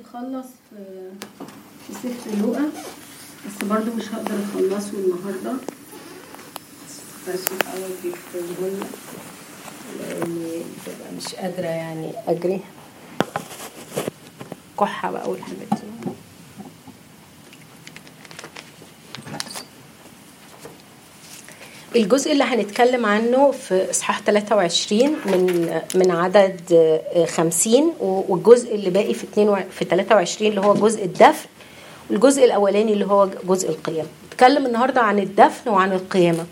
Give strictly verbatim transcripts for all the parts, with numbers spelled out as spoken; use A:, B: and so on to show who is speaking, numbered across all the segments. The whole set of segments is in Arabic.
A: هخلص في في سفر لوقا، بس برضو مش هقدر اخلصه النهارده.
B: بشوف اول بيكتبهولنا لاني ببقى مش قادره يعني اجري كحه بقى والحاجات دي. الجزء اللي هنتكلم عنه في اصحاح ثلاثة وعشرين من من عدد خمسين، والجزء اللي باقي في اثنين في ثلاثة وعشرين اللي هو جزء الدفن، والجزء الاولاني اللي هو جزء القيامه. نتكلم النهارده عن الدفن وعن القيامه.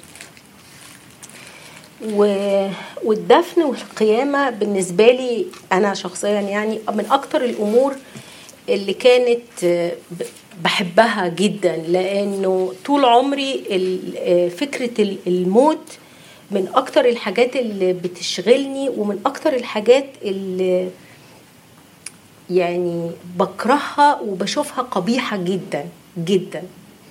B: والدفن والقيامه بالنسبه لي انا شخصيا يعني من اكتر الامور اللي كانت بحبها جدا، لانه طول عمري فكره الموت من اكتر الحاجات اللي بتشغلني، ومن اكتر الحاجات اللي يعني بكرهها وبشوفها قبيحه جدا جدا.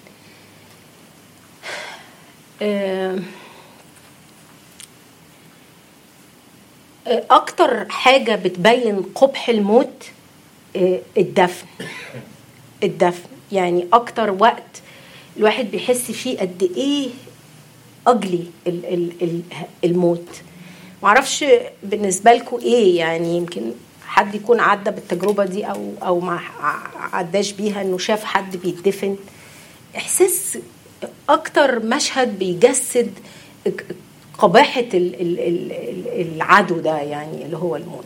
B: اكتر حاجه بتبين قبح الموت الدفن. الدفن يعني اكتر وقت الواحد بيحس فيه قد ايه اجلي الموت. معرفش بالنسبه لكم ايه، يعني يمكن حد يكون عدى بالتجربه دي او او ما عداش بيها، انه شاف حد بيتدفن. احساس اكتر مشهد بيجسد قباحه العدو ده، يعني اللي هو الموت.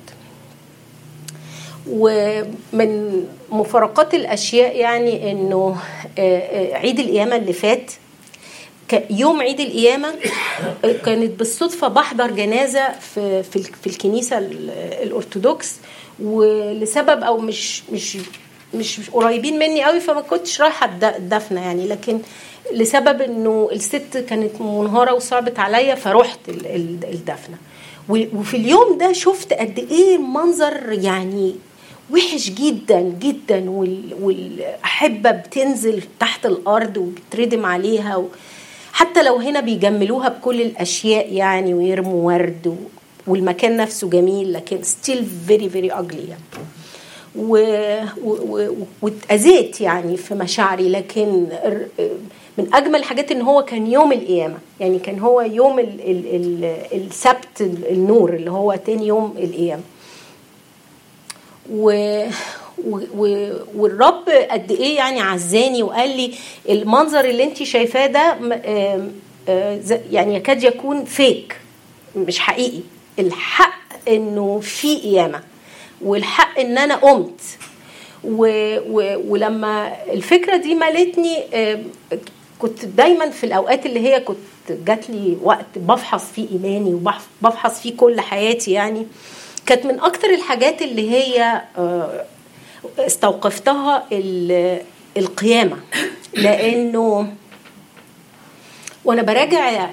B: ومن مفارقات الأشياء يعني إنه عيد القيامة اللي فات، يوم عيد القيامة كانت بالصدفة بحضر جنازة في في الكنيسة الأرثوذكس، ولسبب أو مش مش مش قريبين مني قوي، فما كنتش رايحة الدفنة يعني، لكن لسبب إنه الست كانت منهارة وصعبت عليا فروحت الدفنة. وفي اليوم ده شفت قد إيه منظر يعني وحش جدا جدا، والأحبة بتنزل تحت الأرض وبتردم عليها، حتى لو هنا بيجملوها بكل الأشياء يعني ويرموا ورد، والمكان نفسه جميل لكن still very very ugly يعني. واتأذيت يعني في مشاعري، لكن من أجمل الحاجات إن هو كان يوم القيامة، يعني كان هو يوم ال ال ال السبت النور اللي هو تاني يوم القيامة. و والرب قد ايه يعني عزاني وقال لي المنظر اللي انت شايفاه ده يعني يكاد يكون فيك، مش حقيقي. الحق انه في قيامة، والحق ان انا قمت. و و ولما الفكرة دي مالتني، كنت دايما في الاوقات اللي هي كنت جات لي وقت بفحص فيه ايماني وبفحص فيه كل حياتي، يعني كانت من اكتر الحاجات اللي هي استوقفتها القيامة. لانه وانا براجع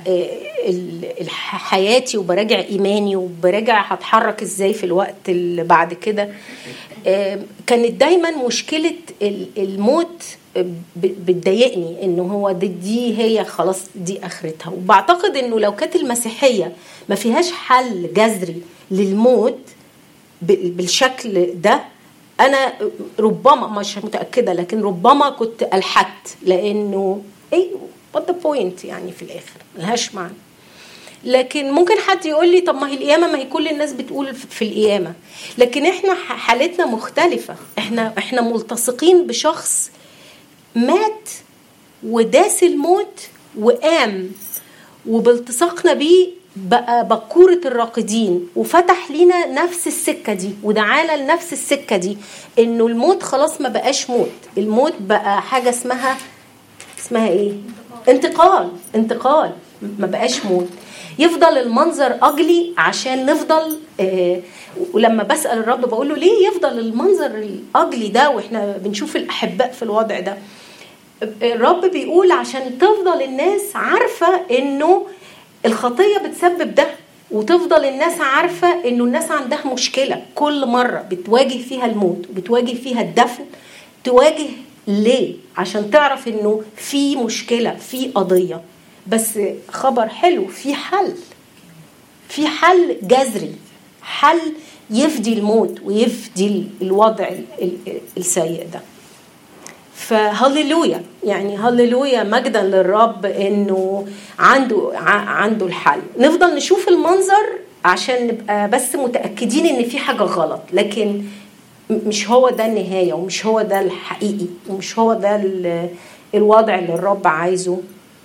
B: حياتي وبراجع ايماني وبراجع هتحرك ازاي في الوقت اللي بعد كده، كانت دايما مشكلة الموت بتضايقني، انه هو دي, دي هي خلاص دي اخرتها. وبعتقد انه لو كانت المسيحية ما فيهاش حل جذري للموت بالشكل ده، انا ربما مش متأكدة، لكن ربما كنت ألحقت، لانه ايه what the point يعني في الاخر ملهاش معنى. لكن ممكن حد يقول لي طب ما هي القيامة، ما هي كل الناس بتقول في القيامة، لكن احنا حالتنا مختلفة. احنا احنا ملتصقين بشخص مات وداس الموت وقام، وبالتصاقنا بيه بقى بكورة الراقدين، وفتح لنا نفس السكة دي ودعانا لنفس السكة دي، انه الموت خلاص ما بقاش موت. الموت بقى حاجة اسمها اسمها ايه؟ انتقال. انتقال ما بقاش موت. يفضل المنظر أجلي عشان نفضل آه ولما بسأل الرب بقول له ليه يفضل المنظر الأجلي ده واحنا بنشوف الأحباء في الوضع ده؟ الرب بيقول عشان تفضل الناس عارفة انه الخطية بتسبب ده، وتفضل الناس عارفة انه الناس عندها مشكلة كل مرة بتواجه فيها الموت وبتواجه فيها الدفن. تواجه ليه؟ عشان تعرف انه في مشكلة، في قضية. بس خبر حلو، في حل، في حل جذري، حل يفدي الموت ويفدي الوضع السيء ده. فهللويا، يعني هللويا، مجدا للرب انه عنده عنده الحل. نفضل نشوف المنظر عشان نبقى بس متأكدين ان في حاجة غلط، لكن مش هو ده النهاية، ومش هو ده الحقيقي، ومش هو ده الوضع اللي الرب عايزه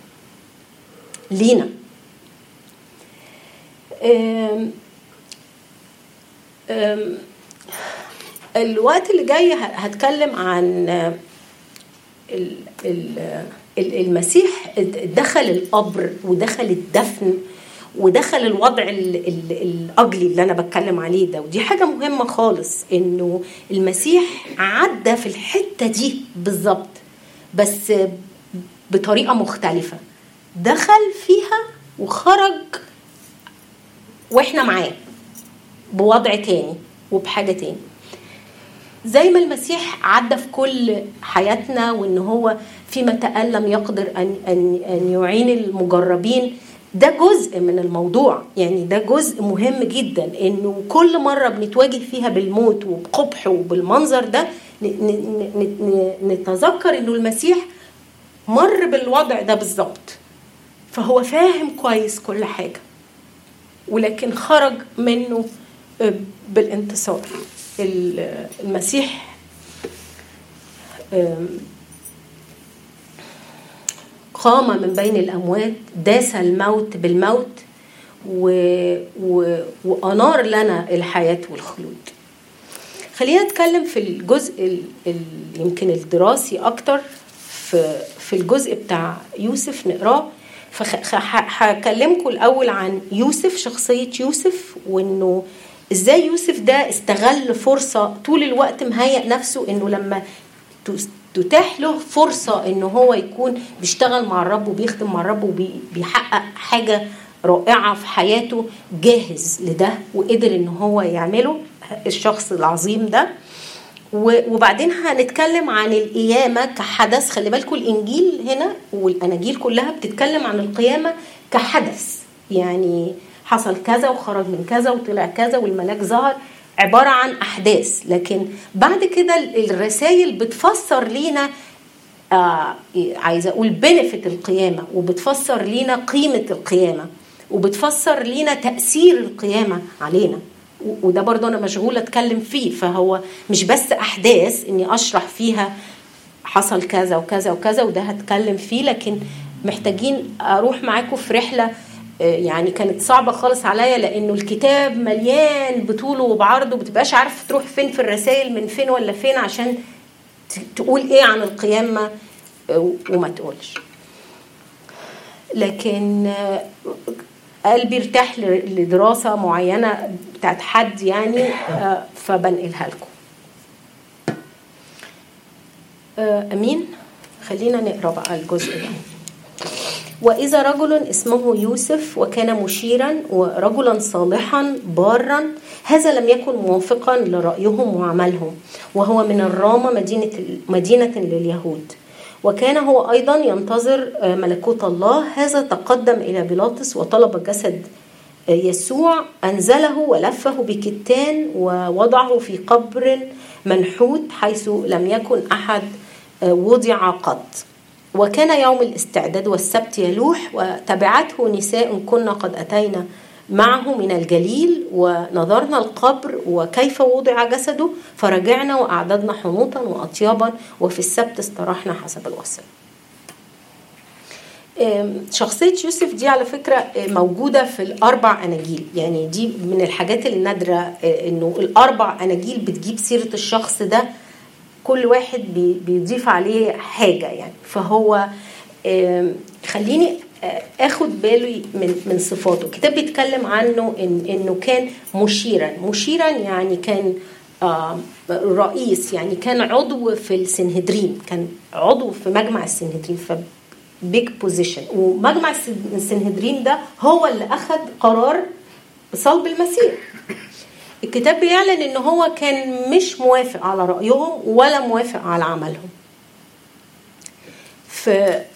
B: لينا. أم أم الوقت اللي جاي هتكلم عن المسيح دخل القبر ودخل الدفن ودخل الوضع الأجلي اللي أنا بتكلم عليه ده. ودي حاجة مهمة خالص، إنه المسيح عدى في الحتة دي بالظبط، بس بطريقة مختلفة. دخل فيها وخرج وإحنا معاه بوضع تاني وبحاجة تاني. زي ما المسيح عدى في كل حياتنا، وإن هو فيما تألم يقدر أن, أن, أن يعين المجربين، ده جزء من الموضوع. يعني ده جزء مهم جدا، إنه كل مرة بنتواجه فيها بالموت وبقبح وبالمنظر ده نتذكر إنه المسيح مر بالوضع ده بالظبط، فهو فاهم كويس كل حاجة، ولكن خرج منه بالانتصار. المسيح قام من بين الأموات، داس الموت بالموت، و... و... وأنار لنا الحياة والخلود. خلينا نتكلم في الجزء ال... ال... يمكن الدراسي أكتر، في... في الجزء بتاع يوسف نقراه. فهكلمكم الأول عن يوسف، شخصية يوسف، وإنه إزاي يوسف ده استغل فرصة طول الوقت، مهيأ نفسه إنه لما تتاح له فرصة إنه هو يكون بيشتغل مع الرب وبيخدم مع الرب وبيحقق حاجة رائعة في حياته، جاهز لده وقدر إنه هو يعمله، الشخص العظيم ده. وبعدين هنتكلم عن القيامة كحدث. خلي بالكم الإنجيل هنا والأناجيل كلها بتتكلم عن القيامة كحدث، يعني حصل كذا وخرج من كذا وطلع كذا والملاك ظهر، عبارة عن أحداث. لكن بعد كده الرسائل بتفسر لينا آه عايزة أقول بنفت القيامة، وبتفسر لينا قيمة القيامة، وبتفسر لينا تأثير القيامة علينا. وده برضو أنا مشغولة أتكلم فيه. فهو مش بس أحداث إني أشرح فيها حصل كذا وكذا وكذا، وده هتكلم فيه، لكن محتاجين أروح معاكم في رحلة يعني كانت صعبة خالص عليا، لأنه الكتاب مليان بطوله وبعرضه، بتبقاش عارف تروح فين في الرسائل، من فين ولا فين، عشان تقول إيه عن القيامة وما تقولش. لكن قلبي ارتاح لدراسة معينة بتاعت حد يعني، فبنقلها لكم. أمين. خلينا نقرأ بقى الجزء ده. وإذا رجل اسمه يوسف وكان مشيرا ورجلا صالحا بارا، هذا لم يكن موافقا لرأيهم وعملهم، وهو من الرامة مدينة, مدينة لليهود، وكان هو أيضا ينتظر ملكوت الله. هذا تقدم إلى بيلاطس وطلب جسد يسوع، أنزله ولفه بكتان ووضعه في قبر منحوت حيث لم يكن أحد وضع قط. وكان يوم الاستعداد والسبت يلوح، وتبعته نساء كنا قد أتينا معه من الجليل، ونظرنا القبر وكيف وضع جسده، فرجعنا وأعددنا حنوطا وأطيابا، وفي السبت استراحنا حسب الوصية. شخصية يوسف دي على فكرة موجودة في الأربع أناجيل، يعني دي من الحاجات النادرة إنه الأربع أناجيل بتجيب سيرة الشخص ده، كل واحد بيضيف عليه حاجة يعني. فهو خليني اخد بالي من من صفاته. الكتاب بيتكلم عنه إن انه كان مشيرا. مشيرا يعني كان رئيس، يعني كان عضو في السنهدرين، كان عضو في مجمع السنهدرين، ف big position. ومجمع السنهدرين ده هو اللي اخذ قرار بصلب المسيح. الكتاب بيعلن ان هو كان مش موافق على رأيهم ولا موافق على عملهم. ف...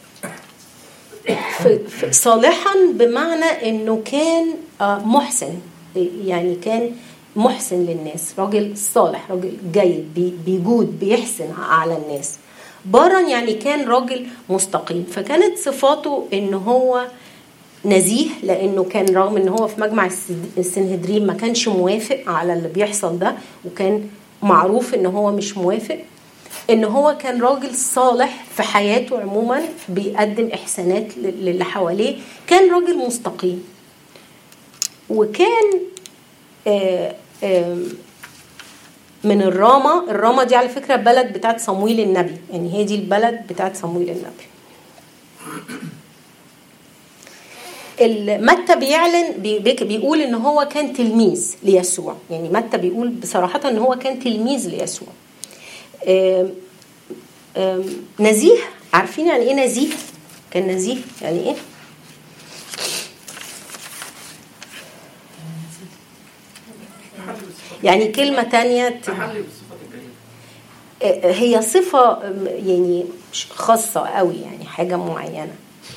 B: ف... ف... صالحا بمعنى انه كان محسن، يعني كان محسن للناس، راجل صالح، راجل جيد، بيجود، بيحسن على الناس. بارا يعني كان راجل مستقيم. فكانت صفاته ان هو نزيه، لانه كان رغم ان هو في مجمع السنهدرين ما كانش موافق على اللي بيحصل ده، وكان معروف ان هو مش موافق، ان هو كان راجل صالح في حياته عموما، بيقدم احسانات للي حواليه، كان راجل مستقيم. وكان آآ آآ من الرامة. الرامة دي على فكرة بلد بتاعت صمويل النبي، يعني هي دي البلد بتاعت صمويل النبي. متى بيعلن بيقول ان هو كان تلميذ ليسوع، يعني متى بيقول بصراحة ان هو كان تلميذ ليسوع. آم آم نزيه. عارفين يعني ايه نزيه؟ كان نزيه يعني ايه؟ يعني كلمة تانية هي صفة يعني خاصة قوي، يعني حاجة معينة،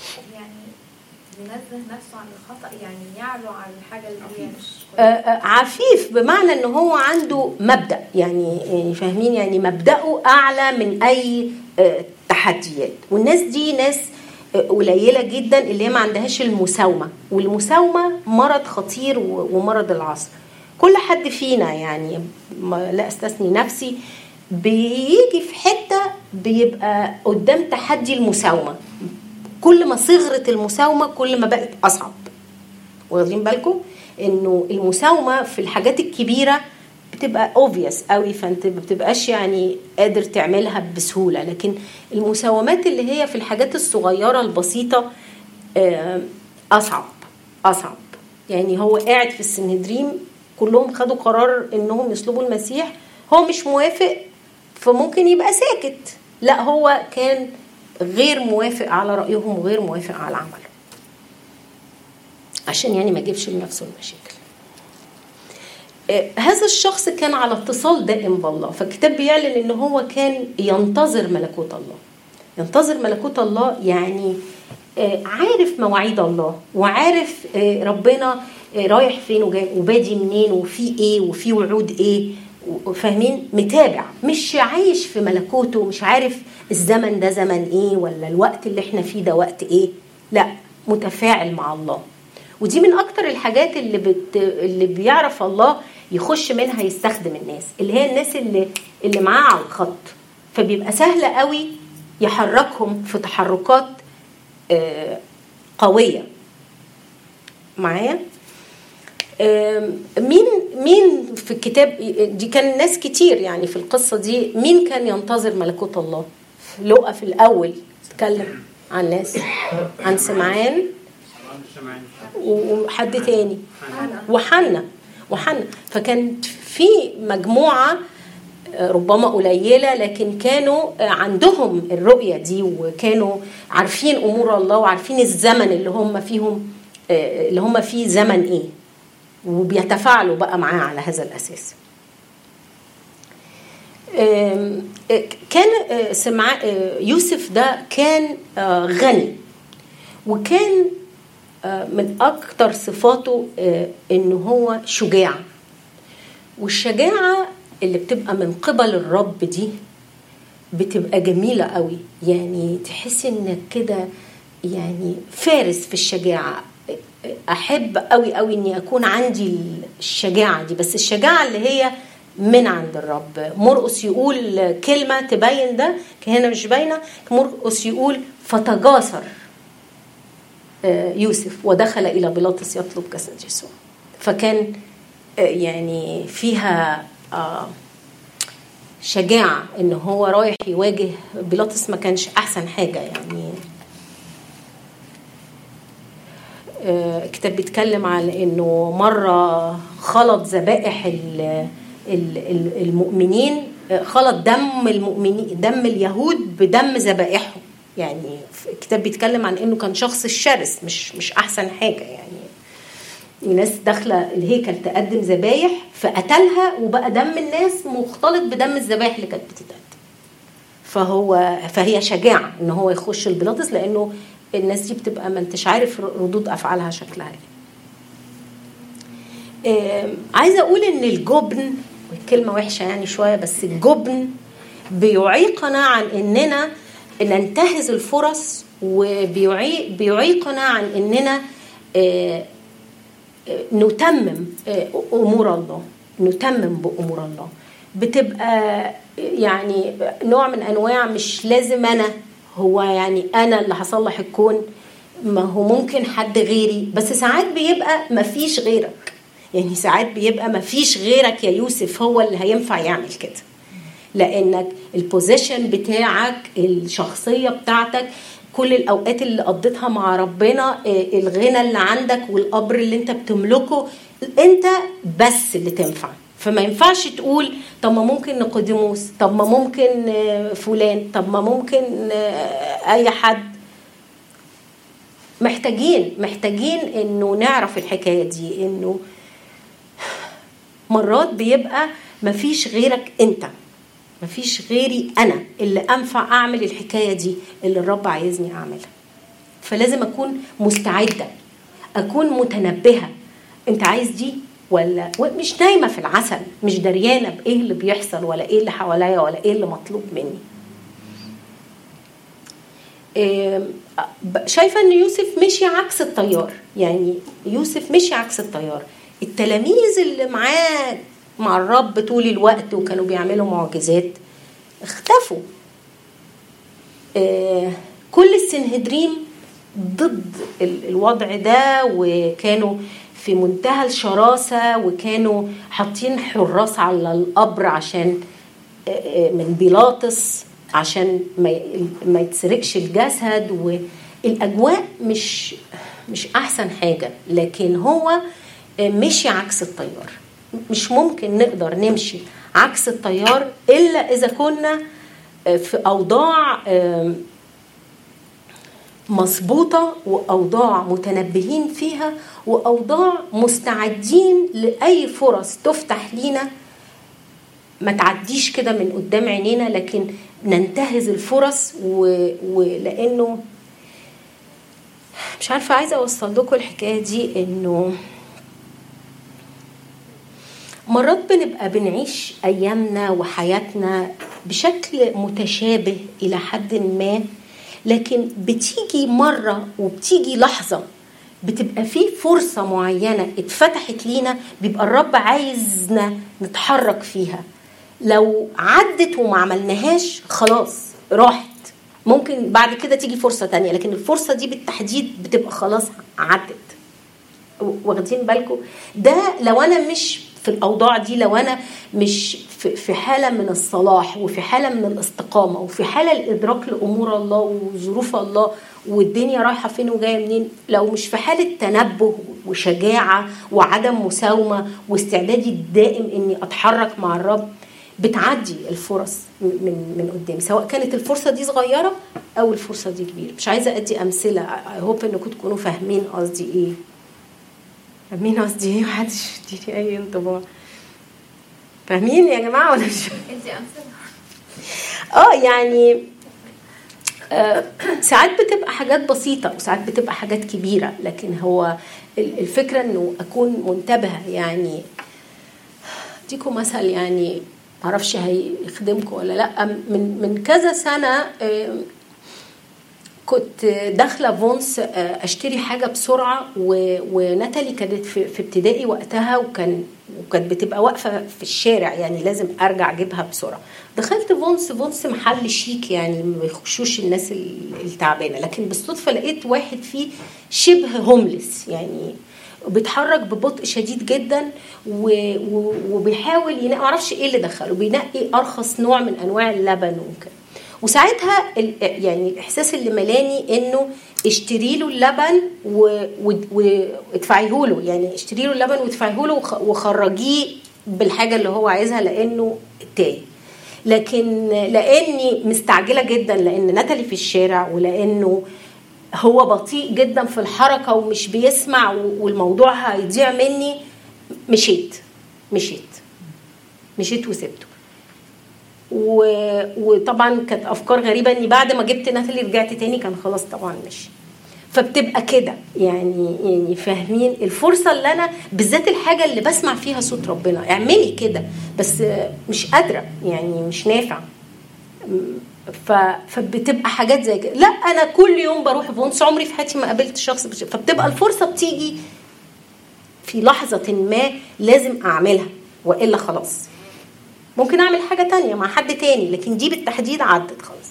C: ينزه نفسه عن الخطأ، يعني يعلو عن الحاجة اللي هي مش
B: عفيف، بمعنى ان هو عنده مبدأ، يعني فاهمين، يعني مبدأه اعلى من اي تحديات. والناس دي ناس قليلة جدا اللي هي ما عندهاش المساومة، والمساومة مرض خطير ومرض العصر. كل حد فينا يعني لا استثني نفسي بيجي في حتة بيبقى قدام تحدي المساومة. كل ما صغرت المساومة كل ما بقت أصعب. واخدين بالكم إنه المساومة في الحاجات الكبيرة بتبقى obvious قوي، فأنت بتبقاش يعني قادر تعملها بسهولة، لكن المساومات اللي هي في الحاجات الصغيرة البسيطة أصعب أصعب. يعني هو قاعد في السنهدرين كلهم خدوا قرار إنهم يصلبوا المسيح، هو مش موافق، فممكن يبقى ساكت. لا، هو كان غير موافق على رأيهم وغير موافق على عمله، عشان يعني ما يجيبش لنفسه المشاكل. هذا الشخص كان على اتصال دائم بالله، فالكتاب بيعلن ان هو كان ينتظر ملكوت الله. ينتظر ملكوت الله يعني عارف مواعيد الله، وعارف ربنا رايح فين وجاي وبادي منين وفي ايه وفي وعود ايه، فاهمين، متابع، مش عايش في ملكوته، مش عارف الزمن ده زمن ايه ولا الوقت اللي احنا فيه ده وقت ايه، لا، متفاعل مع الله. ودي من اكتر الحاجات اللي بت... اللي بيعرف الله يخش منها يستخدم الناس، اللي هي الناس اللي اللي معاه على الخط، فبيبقى سهل قوي يحركهم في تحركات آه قوية. معايا؟ مين مين في الكتاب دي كان ناس كتير يعني في القصة دي، مين كان ينتظر ملكوت الله؟ لوقا في الأول تكلم عن ناس، عن سمعان وحد تاني وحنا وحنا فكانت في مجموعة ربما قليلة، لكن كانوا عندهم الرؤية دي، وكانوا عارفين أمور الله، وعارفين الزمن اللي هم فيهم اللي هم فيه زمن إيه، وبيتفاعلوا بقى معاه على هذا الأساس. كان سمع يوسف ده كان غني، وكان من أكتر صفاته إنه هو شجاع، والشجاعة اللي بتبقى من قبل الرب دي بتبقى جميلة قوي، يعني تحس إنك كده يعني فارس في الشجاعة. أحب قوي قوي إني أكون عندي الشجاعة دي، بس الشجاعة اللي هي من عند الرب. مرقس يقول كلمة تبين ده، هنا مش باينة. مرقس يقول فتجاسر يوسف ودخل إلى بيلاطس يطلب جسد يسوع، فكان يعني فيها شجاعة إنه هو رايح يواجه بيلاطس. ما كانش أحسن حاجة يعني. الكتاب بيتكلم على إنه مرة خلط ذبائح المؤمنين، خلط دم المؤمنين دم اليهود بدم ذبائحهم. يعني الكتاب بيتكلم عن إنه كان شخص شرس، مش مش أحسن حاجة. يعني الناس داخلة الهيكل تقدم ذبايح فقتلها، وبقى دم الناس مختلط بدم الذبايح اللي كانت بتتقدم. فهو فهي شجاعة إن هو يخش البيلاطس، لأنه الناس دي بتبقى ما انتش عارف ردود أفعالها شكلها عايزه اقول ان الجبن، كلمه وحشه يعني شويه، بس الجبن بيعيقنا عن اننا ننتهز الفرص، وبيعيقنا عن اننا نتمم امور الله، نتمم بامور الله. بتبقى يعني نوع من انواع، مش لازم انا، هو يعني انا اللي هصلح الكون، ما هو ممكن حد غيري، بس ساعات بيبقى مفيش غيرك. يعني ساعات بيبقى مفيش غيرك يا يوسف هو اللي هينفع يعمل كده، لانك البوزيشن بتاعك، الشخصيه بتاعتك، كل الاوقات اللي قضيتها مع ربنا، الغنى اللي عندك والقبر اللي انت بتملكه، انت بس اللي تنفع. فما ينفعش تقول طب ما ممكن نقدموس، طب ما ممكن فلان، طب ما ممكن اي حد. محتاجين محتاجين انه نعرف الحكايه دي، انه مرات بيبقى مفيش غيرك انت، مفيش غيري انا اللي انفع اعمل الحكايه دي اللي الرب عايزني اعملها. فلازم اكون مستعده، اكون متنبهه، انت عايز دي ولا مش نايمه في العسل، مش دريانه بايه اللي بيحصل ولا ايه اللي حواليا ولا ايه اللي مطلوب مني. شايفه ان يوسف مشي عكس التيار، يعني يوسف مشي عكس التيار. التلاميذ اللي معاه مع الرب طول الوقت وكانوا بيعملوا معجزات اختفوا. كل السنهدرين ضد الوضع ده، وكانوا في منتهى الشراسة، وكانوا حاطين حراس على القبر عشان من بيلاطس عشان ما يتسرقش الجسد، والأجواء مش مش أحسن حاجة. لكن هو مشي عكس التيار. مش ممكن نقدر نمشي عكس التيار إلا إذا كنا في أوضاع مظبوطة، وأوضاع متنبهين فيها، وأوضاع مستعدين لأي فرص تفتح لينا. ما تعديش كده من قدام عينينا، لكن ننتهز الفرص. ولأنه مش عارفة، عايزة أوصل لكم الحكاية دي، إنه مرات بنبقى بنعيش أيامنا وحياتنا بشكل متشابه إلى حد ما، لكن بتيجي مرة وبتيجي لحظة بتبقى فيه فرصة معينة اتفتحت لينا، بيبقى الرب عايزنا نتحرك فيها. لو عدت وما عملناهاش خلاص راحت، ممكن بعد كده تيجي فرصة تانية، لكن الفرصة دي بالتحديد بتبقى خلاص عدت. واخدين بالكم؟ ده لو أنا مش في الأوضاع دي، لو أنا مش في حالة من الصلاح، وفي حالة من الاستقامة، وفي حالة الإدراك لأمور الله وظروف الله والدنيا رايحة فين وجاية منين، لو مش في حالة تنبه وشجاعة وعدم مساومة واستعدادي الدائم إني أتحرك مع الرب، بتعدي الفرص من من قدام، سواء كانت الفرصة دي صغيرة أو الفرصة دي كبيرة. مش عايزة أدي أمثلة، I hope إنكم تكونوا فاهمين قصدي إيه. فاهمين قصدي ايه؟ محدش يديني اي انطباع. فاهمين يا جماعه ولا مش؟
C: انت امثله.
B: اه يعني آه ساعات بتبقى حاجات بسيطه، وساعات بتبقى حاجات كبيره، لكن هو الفكره انه اكون منتبهه. يعني اديكم مثل، يعني معرفش هيخدمكم ولا لا. من من كذا سنه آه كنت داخله فونس اشتري حاجه بسرعه، وناتالي كانت في ابتدائي وقتها، وكان وكانت بتبقى واقفه في الشارع، يعني لازم ارجع اجيبها بسرعه. دخلت فونس فونس محل شيك، يعني ما بيخشوش الناس التعبانه، لكن بالصدفه لقيت واحد فيه شبه هوملس، يعني بيتحرك ببطء شديد جدا، وبيحاول ينقي، معرفش ايه اللي دخله، بينقي ارخص نوع من انواع اللبن وكده. وساعتها يعني الاحساس اللي ملاني انه اشتري له اللبن وادفعيه له، يعني اشتري له اللبن وادفعيه له وخرجيه بالحاجه اللي هو عايزها، لانه تايه. لكن لاني مستعجله جدا، لان ناتالي في الشارع، ولانه هو بطيء جدا في الحركه ومش بيسمع والموضوع هيضيع مني، مشيت مشيت مشيت وسبته. وطبعا كانت افكار غريبه، اني بعد ما جبت ناتالي رجعت تاني، كان خلاص طبعا مشي. فبتبقى كده يعني يعني فاهمين الفرصه اللي انا بالذات الحاجه اللي بسمع فيها صوت ربنا اعملي كده، بس مش قادره يعني مش نافع. ف... فبتبقى حاجات زي كده. لا انا كل يوم بروح بونس، عمري في حياتي ما قابلت شخص بش... فبتبقى الفرصه بتيجي في لحظه ما لازم اعملها، والا خلاص ممكن اعمل حاجه تانية مع حد تاني، لكن دي بالتحديد عدت خلاص.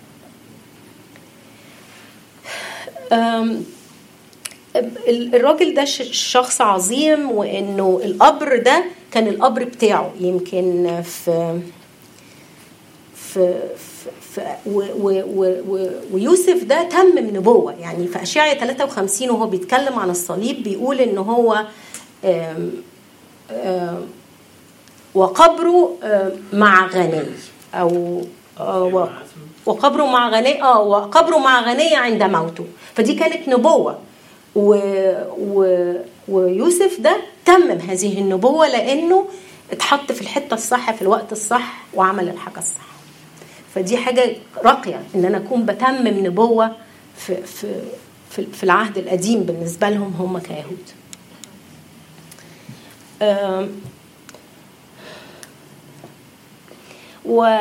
B: الراجل ده شخص عظيم، وانه القبر ده كان القبر بتاعه يمكن في في, في و و و ويوسف ده تم نبوة يعني في أشعياء ثلاثة وخمسين وهو بيتكلم عن الصليب بيقول إنه هو آم آم وقبره مع غني أو وقبره مع غني اه وقبره مع غني عند موته. فدي كانت نبوة، و و ويوسف ده تمم هذه النبوة لأنه اتحط في الحتة الصح في الوقت الصح وعمل الحاجة الصح. فدي حاجة راقية إن أنا أكون بتمم نبوة في في في, في العهد القديم بالنسبة لهم هم كيهود. و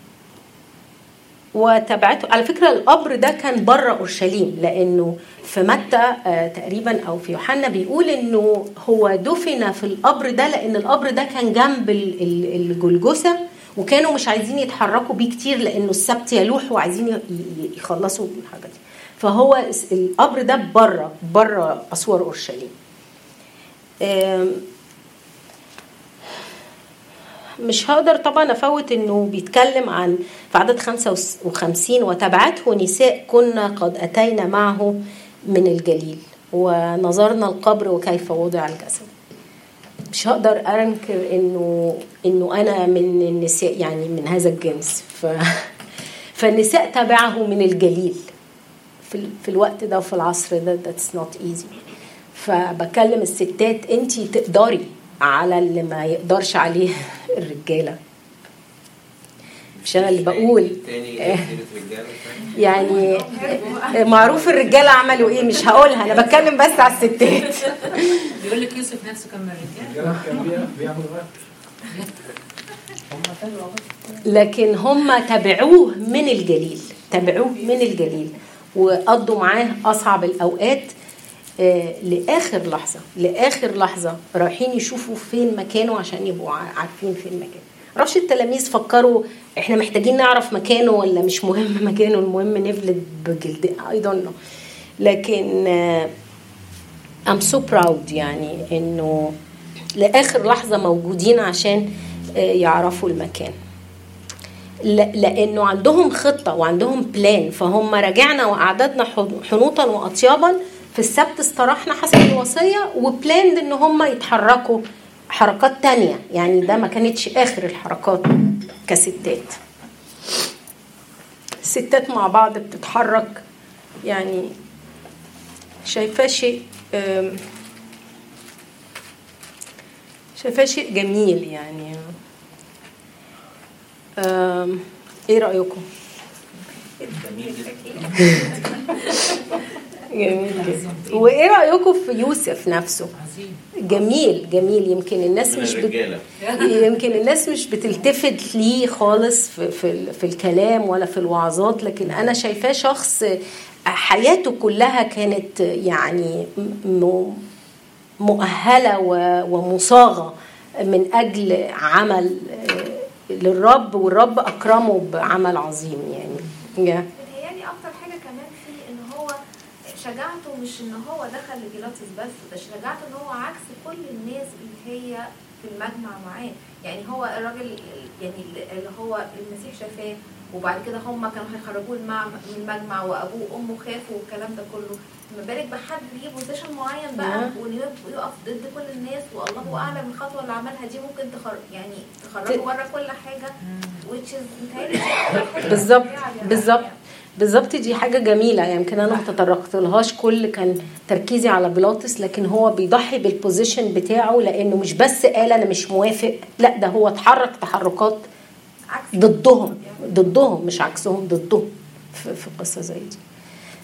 B: وتبعته على فكرة القبر ده كان بره أورشليم، لأنه في متى تقريبا أو في يوحنا بيقول إنه هو دفن في القبر ده لأن القبر ده كان جنب الجلجثة، وكانوا مش عايزين يتحركوا بيه كتير لأنه السبت يلوح وعايزين يخلصوا بالحاجة دي. فهو القبر ده بره بره أسوار أورشليم. مش هقدر طبعا أفوت إنه بيتكلم عن في عدد خمسة وخمسين وتبعته نساء كنا قد أتينا معه من الجليل ونظرنا القبر وكيف وضع الجسد. مش هقدر أنكر إنه إنه أنا من النساء يعني من هذا الجنس. ف فالنساء تبعه من الجليل في في الوقت ده وفي العصر ده. that's not easy. فبكلم الستات أنتي تقدري على اللي ما يقدرش عليه الرجالة. مش أنا اللي بقول يعني معروف الرجالة عملوا إيه، مش هقولها أنا بتكلم بس على الستات.
D: بيقول لك يوسف نفسه كان من الرجالة كان بيعمل غلط،
B: لكن هم تبعوه من الجليل تبعوه من الجليل وقضوا معاه أصعب الأوقات لآخر لحظة لآخر لحظة رايحين يشوفوا فين مكانه عشان يبقوا عارفين فين مكانه. رش التلاميذ فكروا احنا محتاجين نعرف مكانه ولا مش مهم مكانه، المهم نفلت بجلد I don't know. لكن I'm so proud يعني انه لآخر لحظة موجودين عشان يعرفوا المكان، لانه عندهم خطة وعندهم بلان. فهم رجعنا وأعددنا حنوطا وأطيابا في السبت استراحنا حسب الوصية وبلاند ان هم يتحركوا حركات تانية. يعني ده ما كانتش آخر الحركات كستات. الستات مع بعض بتتحرك يعني شايفاه شيء شايفاه شيء جميل يعني. ايه رأيكم؟ جميل جدا. وايه رايكم في يوسف نفسه؟ جميل جميل. يمكن الناس مش بت... يمكن الناس مش بتلتفت ليه خالص في في, في الكلام ولا في الوعظات، لكن انا شايفاه شخص حياته كلها كانت يعني مؤهله ومصاغه من اجل عمل للرب، والرب اكرمه بعمل عظيم يعني.
C: يعني اكتر حاجه كمان فيه ان هو شجاعته مش ان هو دخل لبيلاطس بس، ده شجاعته ان هو عكس كل الناس اللي هي في المجمع معاه. يعني هو الراجل يعني اللي هو المسيح شافاه وبعد كده هم كانوا هيخرجوه من المجمع وابوه وامه خافوا والكلام ده كله، ما بالك بحد ليه بوزيشن معين بقى ويقف ضد كل الناس، والله اعلم الخطوه اللي عملها دي ممكن تخرج يعني تخرجه بره كل حاجه which is
B: بالظبط بالظبط بالظبط. دي حاجه جميله يمكن انا ما تطرقت لهاش. كل كان تركيزي على بيلاطس، لكن هو بيضحي بالبوزيشن بتاعه لانه مش بس قال انا مش موافق، لا ده هو اتحرك تحركات ضدهم ضدهم مش عكسهم ضدهم في قصه زي دي.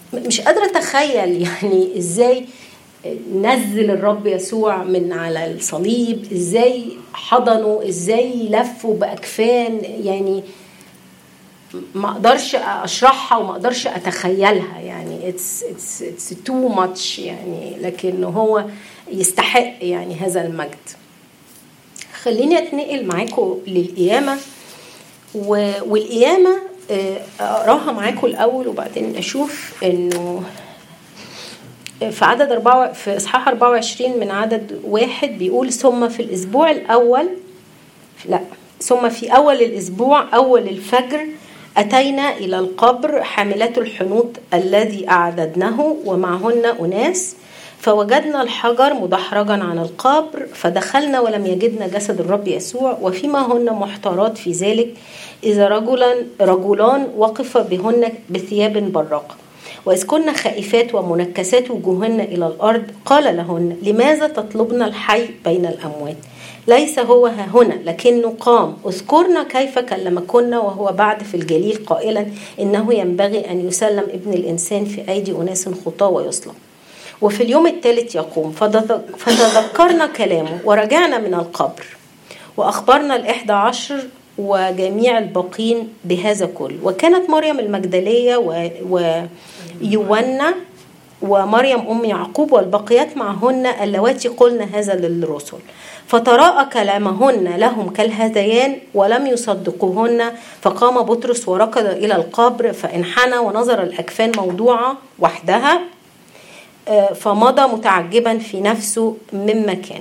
B: مش قادرة أتخيل يعني إزاي نزل الرب يسوع من على الصليب، إزاي حضنه، إزاي لفه بأكفان، يعني ما أقدرش أشرحها وما أقدرش أتخيلها، يعني it's, it's, it's too much يعني، لكن هو يستحق يعني هذا المجد. خليني أتنقل معاكم للقيامة، والقيامة أقراها معاكم الأول وبعدين أشوف إنه في عدد أربعة في إصحاح أربعة وعشرين من عدد واحد بيقول: ثم في الأسبوع الأول لا ثم في أول الأسبوع أول الفجر أتينا إلى القبر حاملات الحنوط الذي أعددناه ومعهن أناس، فوجدنا الحجر مدحرجا عن القبر، فدخلنا ولم يجدنا جسد الرب يسوع، وفيما هن محتارات في ذلك إذا رجلا رجلان وقف بهن بثياب براقة، وإذ كنا خائفات ومنكسات وجوهن إلى الأرض قال لهن: لماذا تطلبن الحي بين الأموات؟ ليس هو ها هنا لكنه قام. اذكرنا كيف كلمكن وهو بعد في الجليل قائلا: إنه ينبغي أن يسلم ابن الإنسان في أيدي أناس خطاة ويصلب، وفي اليوم الثالث يقوم. فتذكرنا كلامه ورجعنا من القبر وأخبرنا الإحدى عشر وجميع الباقين بهذا كل. وكانت مريم المجدلية ويونا ومريم أم يعقوب والبقيات معهن اللواتي قلن هذا للرسل، فتراءى كلامهن لهم كالهذيان ولم يصدقوهن. فقام بطرس وركض إلى القبر فانحنى ونظر الأكفان موضوعة وحدها، فمضى متعجبا في نفسه مما كان.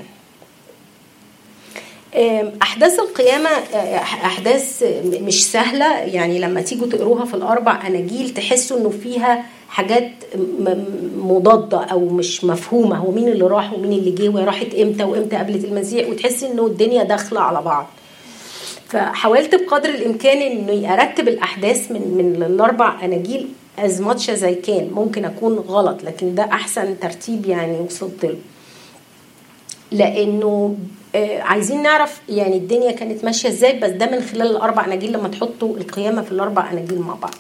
B: أحداث القيامة أحداث مش سهلة، يعني لما تيجوا تقروها في الأربع أناجيل تحسوا إنه فيها حاجات مضادة أو مش مفهومة، هو مين اللي راح ومين اللي جه وراحت إمتى وإمتى قبلت المسيح، وتحس إنه الدنيا داخلة على بعض. فحاولت بقدر الإمكان إنه أرتب الأحداث من من الأربع أناجيل as much as I can. ممكن أكون غلط لكن ده أحسن ترتيب يعني وصلت له، لأنه عايزين نعرف يعني الدنيا كانت ماشية ازاي، بس ده من خلال الأربع أناجيل لما تحطوا القيامة في الأربع أناجيل مع بعض.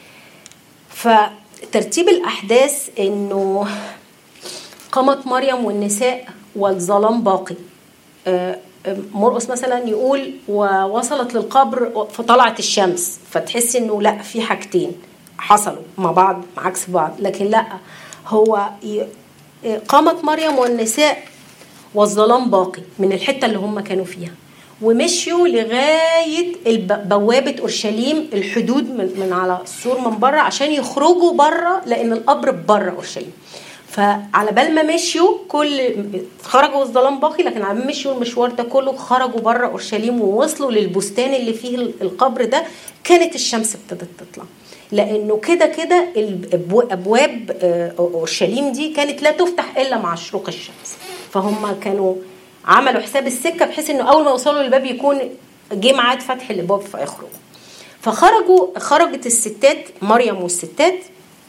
B: فترتيب الأحداث إنه قامت مريم والنساء والظلام باقي. مرقس مثلا يقول ووصلت للقبر فطلعت الشمس، فتحس إنه لا في حاجتين حصلوا مع بعض عكس بعض، لكن لا، هو قامت مريم والنساء والظلام باقي من الحتة اللي هم كانوا فيها، ومشيوا لغاية بوابة أورشليم، الحدود من على السور من بره عشان يخرجوا بره، لأن القبر بره أورشليم. فعلى بال ما مشيوا كل خرجوا والظلام باقي، لكن على ما مشيوا المشوار ده كله خرجوا بره أورشليم ووصلوا للبستان اللي فيه القبر ده، كانت الشمس ابتدت تطلع، لأنه كده كده أبواب أورشليم دي كانت لا تفتح إلا مع شروق الشمس. فهم كانوا عملوا حساب السكة بحيث انه اول ما يوصلوا للباب يكون جه ميعاد فتح الباب فيخرجوا. فخرجوا خرجت الستات مريم والستات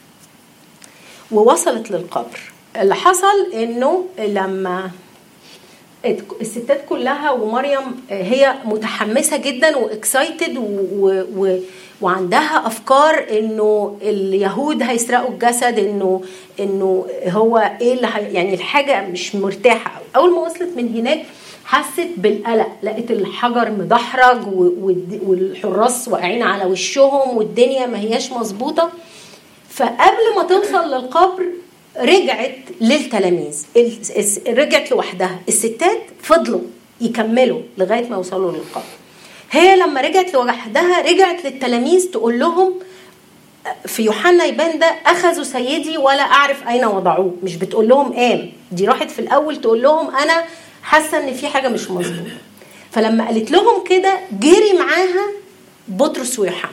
B: ووصلت للقبر. اللي حصل انه لما الستات كلها ومريم هي متحمسة جدا واكسايتد و... و... وعندها افكار انه اليهود هيسرقوا الجسد، انه انه هو ايه اللي يعني الحاجه مش مرتاحه. اول ما وصلت من هناك حست بالقلق، لقيت الحجر مدحرج والحراس واقعين على وشهم والدنيا ما هياش مظبوطه. فقبل ما توصل للقبر رجعت للتلاميذ، رجعت لوحدها. الستات فضلوا يكملوا لغايه ما يوصلوا للقبر. هي لما رجعت لوحدها رجعت للتلاميذ تقول لهم في يوحنا يبان ده أخذوا سيدي ولا أعرف أين وضعوه. مش بتقول لهم قام، دي راحت في الأول تقول لهم أنا حاسة إن في حاجة مش مظبوطة. فلما قالت لهم كده جري معاها بطرس ويوحنا.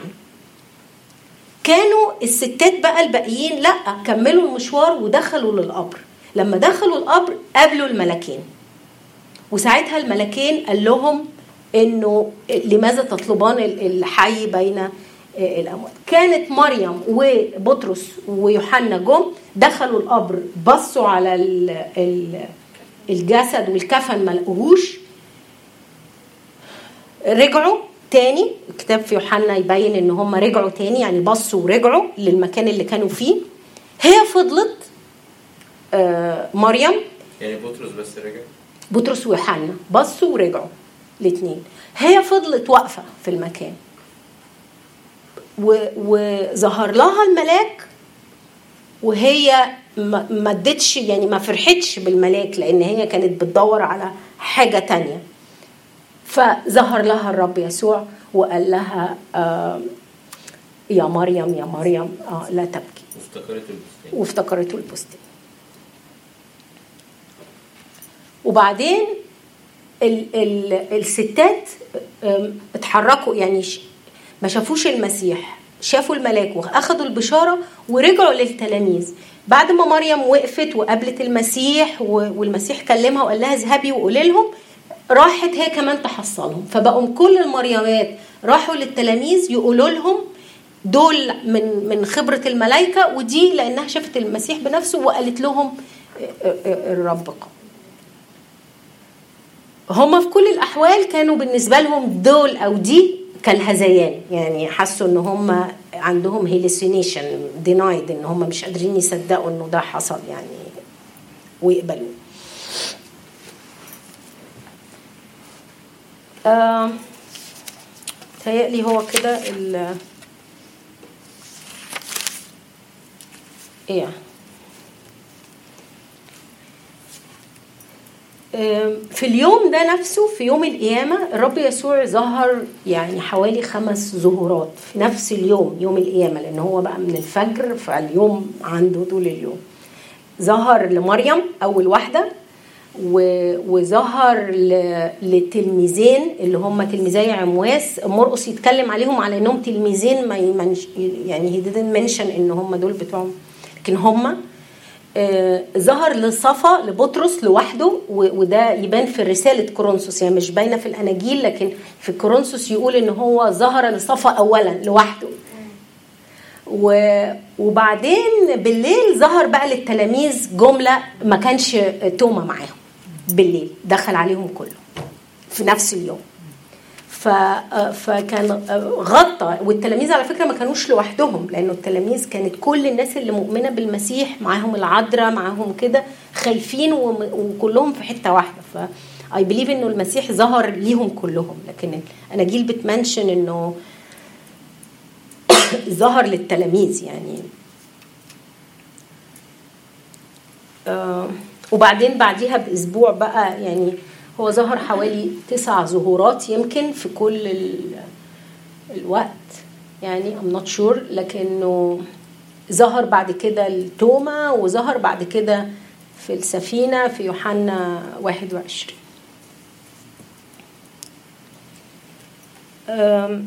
B: كانوا الستات بقى الباقيين لا، كملوا المشوار ودخلوا للقبر. لما دخلوا القبر قابلوا الملكين، وساعتها الملكين قال لهم إنه لماذا تطلبان الحي بين الأموات. كانت مريم وبطرس ويوحنا جم دخلوا القبر، بصوا على الجسد والكفن ما لقوهوش، رجعوا تاني. الكتاب في يوحنا يبين إن هم رجعوا تاني، يعني بصوا ورجعوا للمكان اللي كانوا فيه. هي فضلت آه مريم
E: يعني بطرس بس رجع؟
B: بطرس ويوحنا بصوا ورجعوا الاثنين. هي فضلت واقفة في المكان وظهر لها الملاك، وهي ما ادتش يعني ما فرحتش بالملاك لأن هي كانت بتدور على حاجة تانية. فظهر لها الرب يسوع وقال لها آه يا مريم يا مريم آه لا تبكي.
E: وافتكرته البستان.
B: وافتكرته البستان. وبعدين ال ال الستات اتحركوا، يعني ما شافوش المسيح، شافوا الملاك واخدوا البشارة ورجعوا للتلاميذ. بعد ما مريم وقفت وقابلت المسيح والمسيح كلمها وقال لها اذهبي وقولي لهم، راحت هي كمان تحصلهم. فبقوا كل المريمات راحوا للتلاميذ يقولوا لهم دول من من خبرة الملائكة، ودي لأنها شافت المسيح بنفسه وقالت لهم الرب قام. هما في كل الأحوال كانوا بالنسبة لهم دول أو دي كالهذيان، يعني حسوا إن هما عندهم هيلوسينيشن دينايد، إن هما مش قادرين يصدقوا إنه ده حصل يعني ويقبلوه. آه تهيألي هو كده ال ايه في اليوم ده نفسه، في يوم القيامة الرب يسوع ظهر يعني حوالي خمس ظهورات في نفس اليوم، يوم القيامة، لأنه هو بقى من الفجر فاليوم عنده طول اليوم. ظهر لمريم أول واحدة، وظهر لتلميذين اللي هم تلميذي عمواس. مرقس يتكلم عليهم على انهم تلميذين، ما يمنش يعني he didn't mention ان هم دول بتوعهم، لكن هم آه ظهر لصفا لبطرس لوحده، وده يبان في رسالة كورنثوس، يعني مش باينه في الاناجيل، لكن في كورنثوس يقول ان هو ظهر لصفا اولا لوحده. وبعدين بالليل ظهر بقى للتلاميذ جملة ما كانش توما معاهم، بالليل دخل عليهم كله في نفس اليوم. فكان غطى، والتلاميذ على فكرة ما كانوش لوحدهم، لأنه التلاميذ كانت كل الناس اللي مؤمنة بالمسيح معاهم، العذراء معاهم كده خايفين وكلهم في حتة واحدة. ف I believe إنه المسيح ظهر ليهم كلهم، لكن الأناجيل بتمنشن إنه ظهر للتلاميذ يعني. آه وبعدين بعديها بأسبوع بقى، يعني هو ظهر حوالي تسع ظهورات يمكن في كل الوقت، يعني I'm not sure، لكنه ظهر بعد كده لتوما، وظهر بعد كده في السفينة في يوحنا واحد وعشرين. آه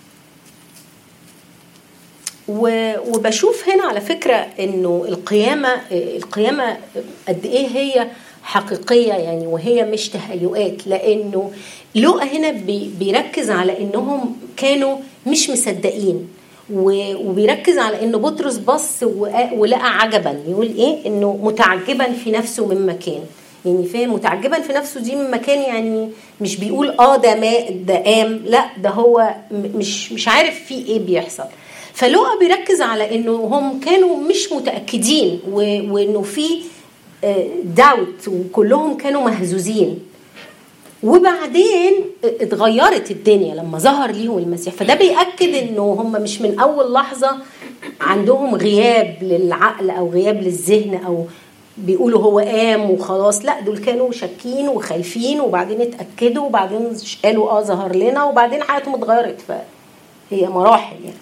B: وبشوف هنا على فكرة انه القيامة القيامة قد ايه هي حقيقية يعني، وهي مش تهيؤات، لانه لوقا هنا بيركز على انهم كانوا مش مصدقين، وبيركز على انه بطرس بص ولقى عجبا، يقول ايه انه متعجبا في نفسه من مكان، يعني فاهم متعجبا في نفسه دي من مكان، يعني مش بيقول اه ده ما ده قام، لا ده هو مش مش عارف في ايه بيحصل. فلوقا بيركز على انه هم كانوا مش متأكدين، وانه في داوت، وكلهم كانوا مهزوزين. وبعدين اتغيرت الدنيا لما ظهر ليهم المسيح، فده بيأكد انه هم مش من اول لحظة عندهم غياب للعقل او غياب للذهن، او بيقولوا هو قام وخلاص، لا دول كانوا شاكين وخايفين، وبعدين اتأكدوا، وبعدين قالوا اه ظهر لنا، وبعدين حياتهم اتغيرت. فهي مراحل يعني.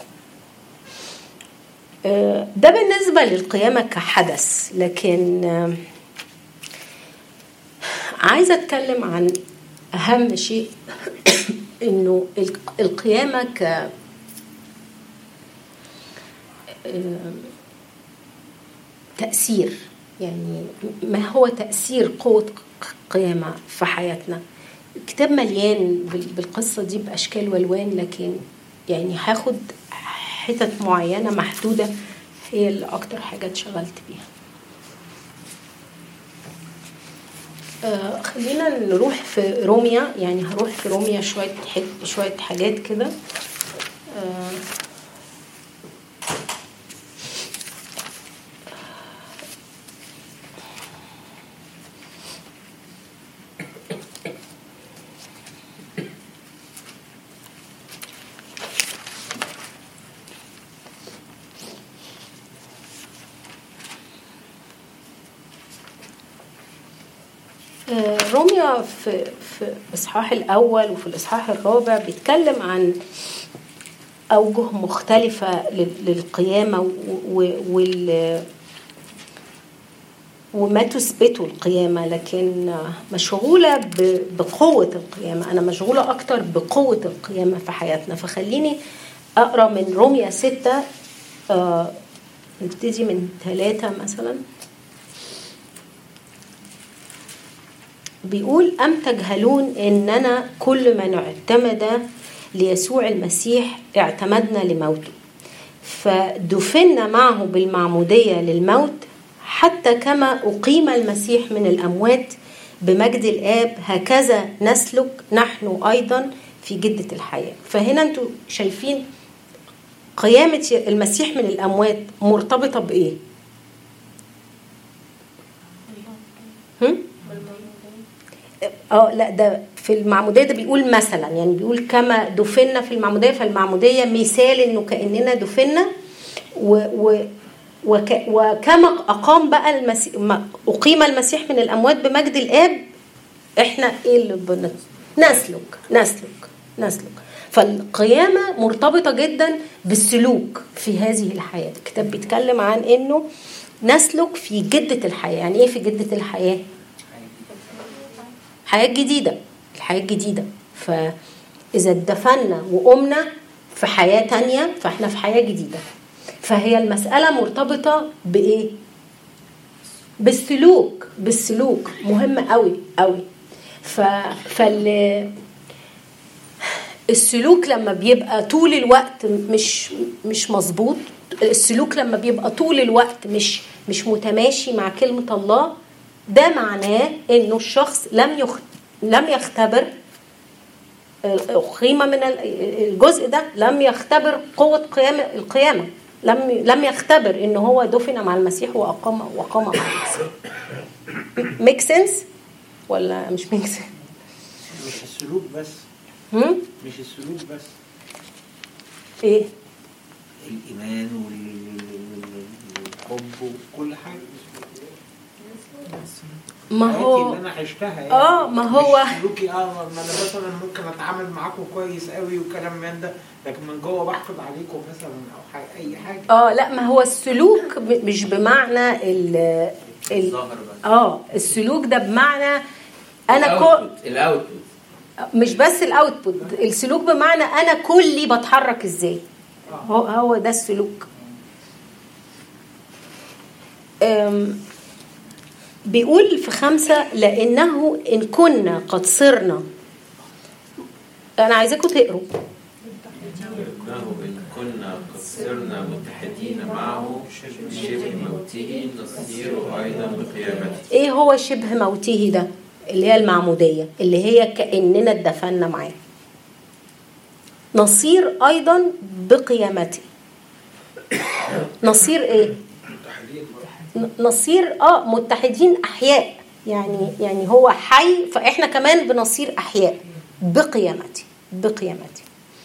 B: ده بالنسبة للقيامة كحدث، لكن عايزة أتكلم عن أهم شيء إنه القيامة ك تأثير، يعني ما هو تأثير قوة قيامة في حياتنا. الكتاب مليان بالقصة دي بأشكال والوان، لكن يعني هاخد حتت معينة محدودة هي اللي أكتر حاجة اتشغلت بيها. آه خلينا نروح في روميا، يعني هروح في روميا شوية شوية حاجات كده. آه روميا في في الإصحاح الأول وفي الإصحاح الرابع بيتكلم عن أوجه مختلفة للقيامة وال وما تثبته القيامة، لكن مشغولة بقوة القيامة. أنا مشغولة أكتر بقوة القيامة في حياتنا. فخليني أقرأ من روميا ستة، آه نبتدي من ثلاثة مثلا. بيقول: أم تجهلون إننا كل من اعتمد ليسوع المسيح اعتمدنا لموته، فدفنا معه بالمعمودية للموت، حتى كما أقيم المسيح من الأموات بمجد الآب هكذا نسلك نحن أيضا في جدة الحياة. فهنا أنتوا شايفين قيامة المسيح من الأموات مرتبطة بإيه؟ هم؟ اه لا، ده في المعمودية ده بيقول مثلا، يعني بيقول كما دفنا في المعمودية، فالمعمودية مثال إنه كأننا دفنا و, و وك وكما أقام بقى المسيح، أقيم المسيح من الأموات بمجد الآب، إحنا إيه اللي بنت نسلك نسلك نسلك فالقيامة مرتبطة جدا بالسلوك في هذه الحياة. الكتاب بيتكلم عن إنه نسلك في جدة الحياة. يعني إيه في جدة الحياة؟ حياة جديدة، الحياة الجديدة. فإذا اتدفنا وقمنا في حياة تانية، فإحنا في حياة جديدة. فهي المسألة مرتبطة بإيه؟ بالسلوك. بالسلوك مهم قوي قوي. فال السلوك لما بيبقى طول الوقت مش مش مظبوط، السلوك لما بيبقى طول الوقت مش مش متماشي مع كلمة الله، ده معناه إنه الشخص لم يخ... لم يختبر قيمة من الجزء ده، لم يختبر قوة قيامة القيامة، لم لم يختبر إنه هو دفن مع المسيح وأقام وقام مع المسيح. ميك سنس ولا مش ميك سنس؟
F: مش السلوك بس.
B: هم؟
F: مش السلوك بس.
B: إيه؟
F: الإيمان والحب وكل حاجة.
B: ما هو
F: اللي انا عشتها يعني.
B: اه ما هو
F: سلوكي اه ما انا مثلا ممكن اتعامل معاكم كويس قوي وكلام من ده، لكن من جوه بحقد عليكم مثلا او حاجة اي حاجه.
B: اه لا، ما هو السلوك مش بمعنى ال ال اه السلوك ده بمعنى انا كو
E: الاوتبوت،
B: مش بس الاوتبوت. السلوك بمعنى انا كلي بتحرك ازاي. هو هو ده السلوك. أم بيقول في خمسة: لأنه إن كنا قد صرنا، أنا عايزاكم تقروا،
E: لأنه إن كنا قد صرنا متحدين معه شبه موته نصير أيضا بقيامته.
B: إيه هو شبه موته ده؟ اللي هي المعمودية، اللي هي كأننا اتدفنا معاه. نصير أيضا بقيامته. نصير إيه؟ نصير اه متحدين احياء، يعني يعني هو حي، فاحنا كمان بنصير احياء بقيامتي بقيامتي.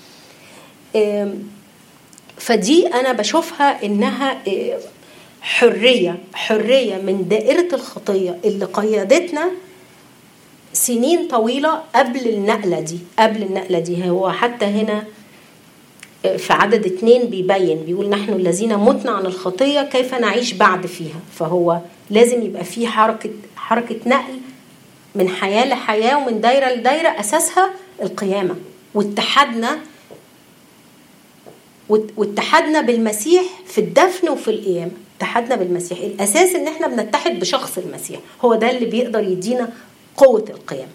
B: فدي انا بشوفها انها حريه حريه من دائره الخطيه اللي قيدتنا سنين طويله قبل النقله دي قبل النقله دي هو حتى هنا في عدد اتنين بيبين، بيقول: نحن الذين متنا عن الخطية كيف نعيش بعد فيها. فهو لازم يبقى فيه حركة حركة نقل من حياة لحياة ومن دايرة لدايرة، أساسها القيامة واتحدنا واتحدنا بالمسيح في الدفن وفي القيامة. اتحدنا بالمسيح، الأساس إن احنا بنتحد بشخص المسيح، هو ده اللي بيقدر يدينا قوة القيامة.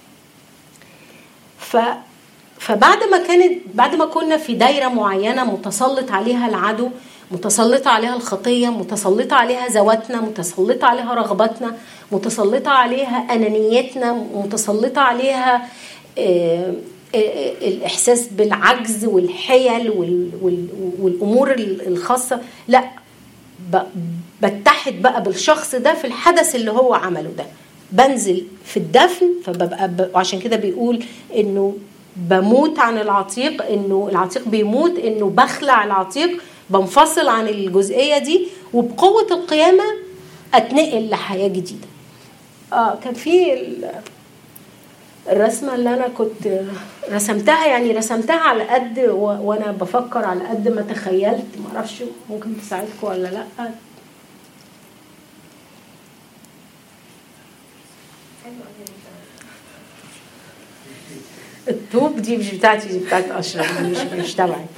B: ف فبعد ما كانت بعد ما كنا في دايرة معينة متسلط عليها العدو، متسلطة عليها الخطية، متسلطة عليها ذواتنا، متسلطة عليها رغباتنا، متسلطة عليها أنانيتنا، متسلطة عليها الإحساس بالعجز والحيل والأمور الخاصة. لا، بتحد بقى بالشخص ده في الحدث اللي هو عمله ده، بنزل في الدفن. فببقى وعشان كده بيقول إنه بموت عن العتيق، انه العتيق بيموت، انه بخلع العتيق، بنفصل عن الجزئية دي، وبقوة القيامة اتنقل لحياة جديدة. اه كان في ال- الرسمة اللي أنا كنت رسمتها، يعني رسمتها على قد و... وأنا بفكر على قد ما تخيلت، معرفش ممكن تساعدكم ولا لأ.
C: حلو قوي انت.
B: الطوب دي مش بتاعتي، دي بتاعت أشرف، دي مش مش تبعي.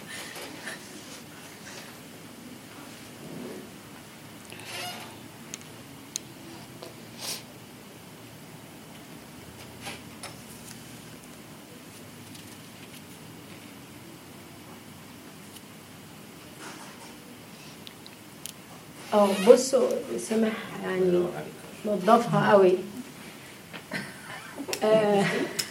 B: اه بصوا سمح يعني نضفها قوي. آه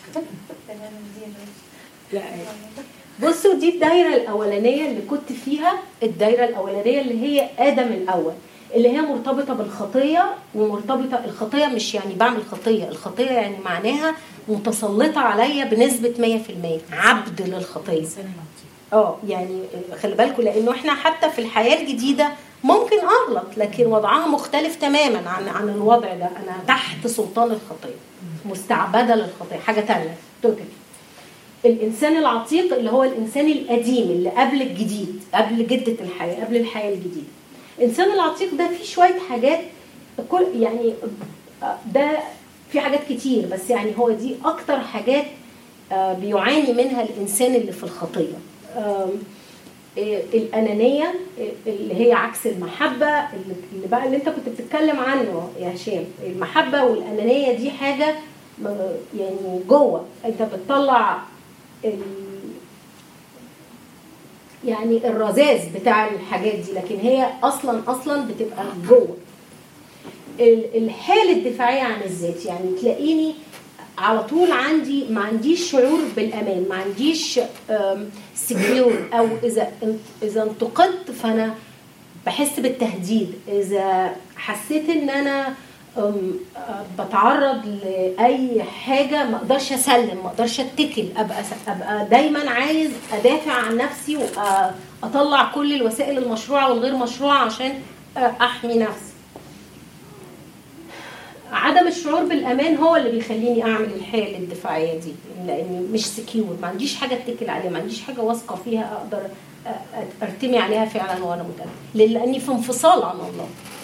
B: لا بصوا دي الدايره الاولانيه اللي كنت فيها، الدايره الاولانيه اللي هي ادم الاول، اللي هي مرتبطه بالخطيه، ومرتبطه الخطيه مش يعني بعمل خطيه، الخطيه يعني معناها متسلطه عليا بنسبه مية في المية، عبد للخطيه. اه يعني خلي بالكم، لانه احنا حتى في الحياه الجديده ممكن اغلط، لكن وضعها مختلف تماما عن عن الوضع ده. انا تحت سلطان الخطيه، مستعبده للخطيه، حاجه تانية توتال. الانسان العتيق اللي هو الانسان القديم اللي قبل الجديد، قبل جده الحياه، قبل الحياه الجديده. الانسان العتيق ده فيه شويه حاجات، كل يعني ده في حاجات كتير، بس يعني هو دي اكتر حاجات بيعاني منها الانسان اللي في الخطيه. الأنانية اللي هي عكس المحبة، اللي بقى اللي انت كنت بتتكلم عنه يا هشام. المحبة والأنانية دي حاجة يعني جوه، انت بتطلع يعني الرذاذ بتاع الحاجات دي، لكن هي اصلا اصلا بتبقى جوه. الحالة الدفاعية عن الذات، يعني تلاقيني على طول عندي ما عنديش شعور بالامان، ما عنديش سكيور، او اذا اذا انتقدت فانا بحس بالتهديد، اذا حسيت ان انا بتعرض لاي حاجه ما اقدرش اسلم، ما اقدرش اتكل، ابقى ابقى دايما عايز ادافع عن نفسي واطلع كل الوسائل المشروعه والغير مشروعه عشان احمي نفسي. عدم الشعور بالامان هو اللي بيخليني اعمل الحاله الدفاعيه دي، لاني مش سكيور، ما عنديش حاجه اتكل عليها، ما عنديش حاجه واثقه فيها اقدر ارتمي عليها فعلا وانا متاكد، لاني في انفصال عن الله.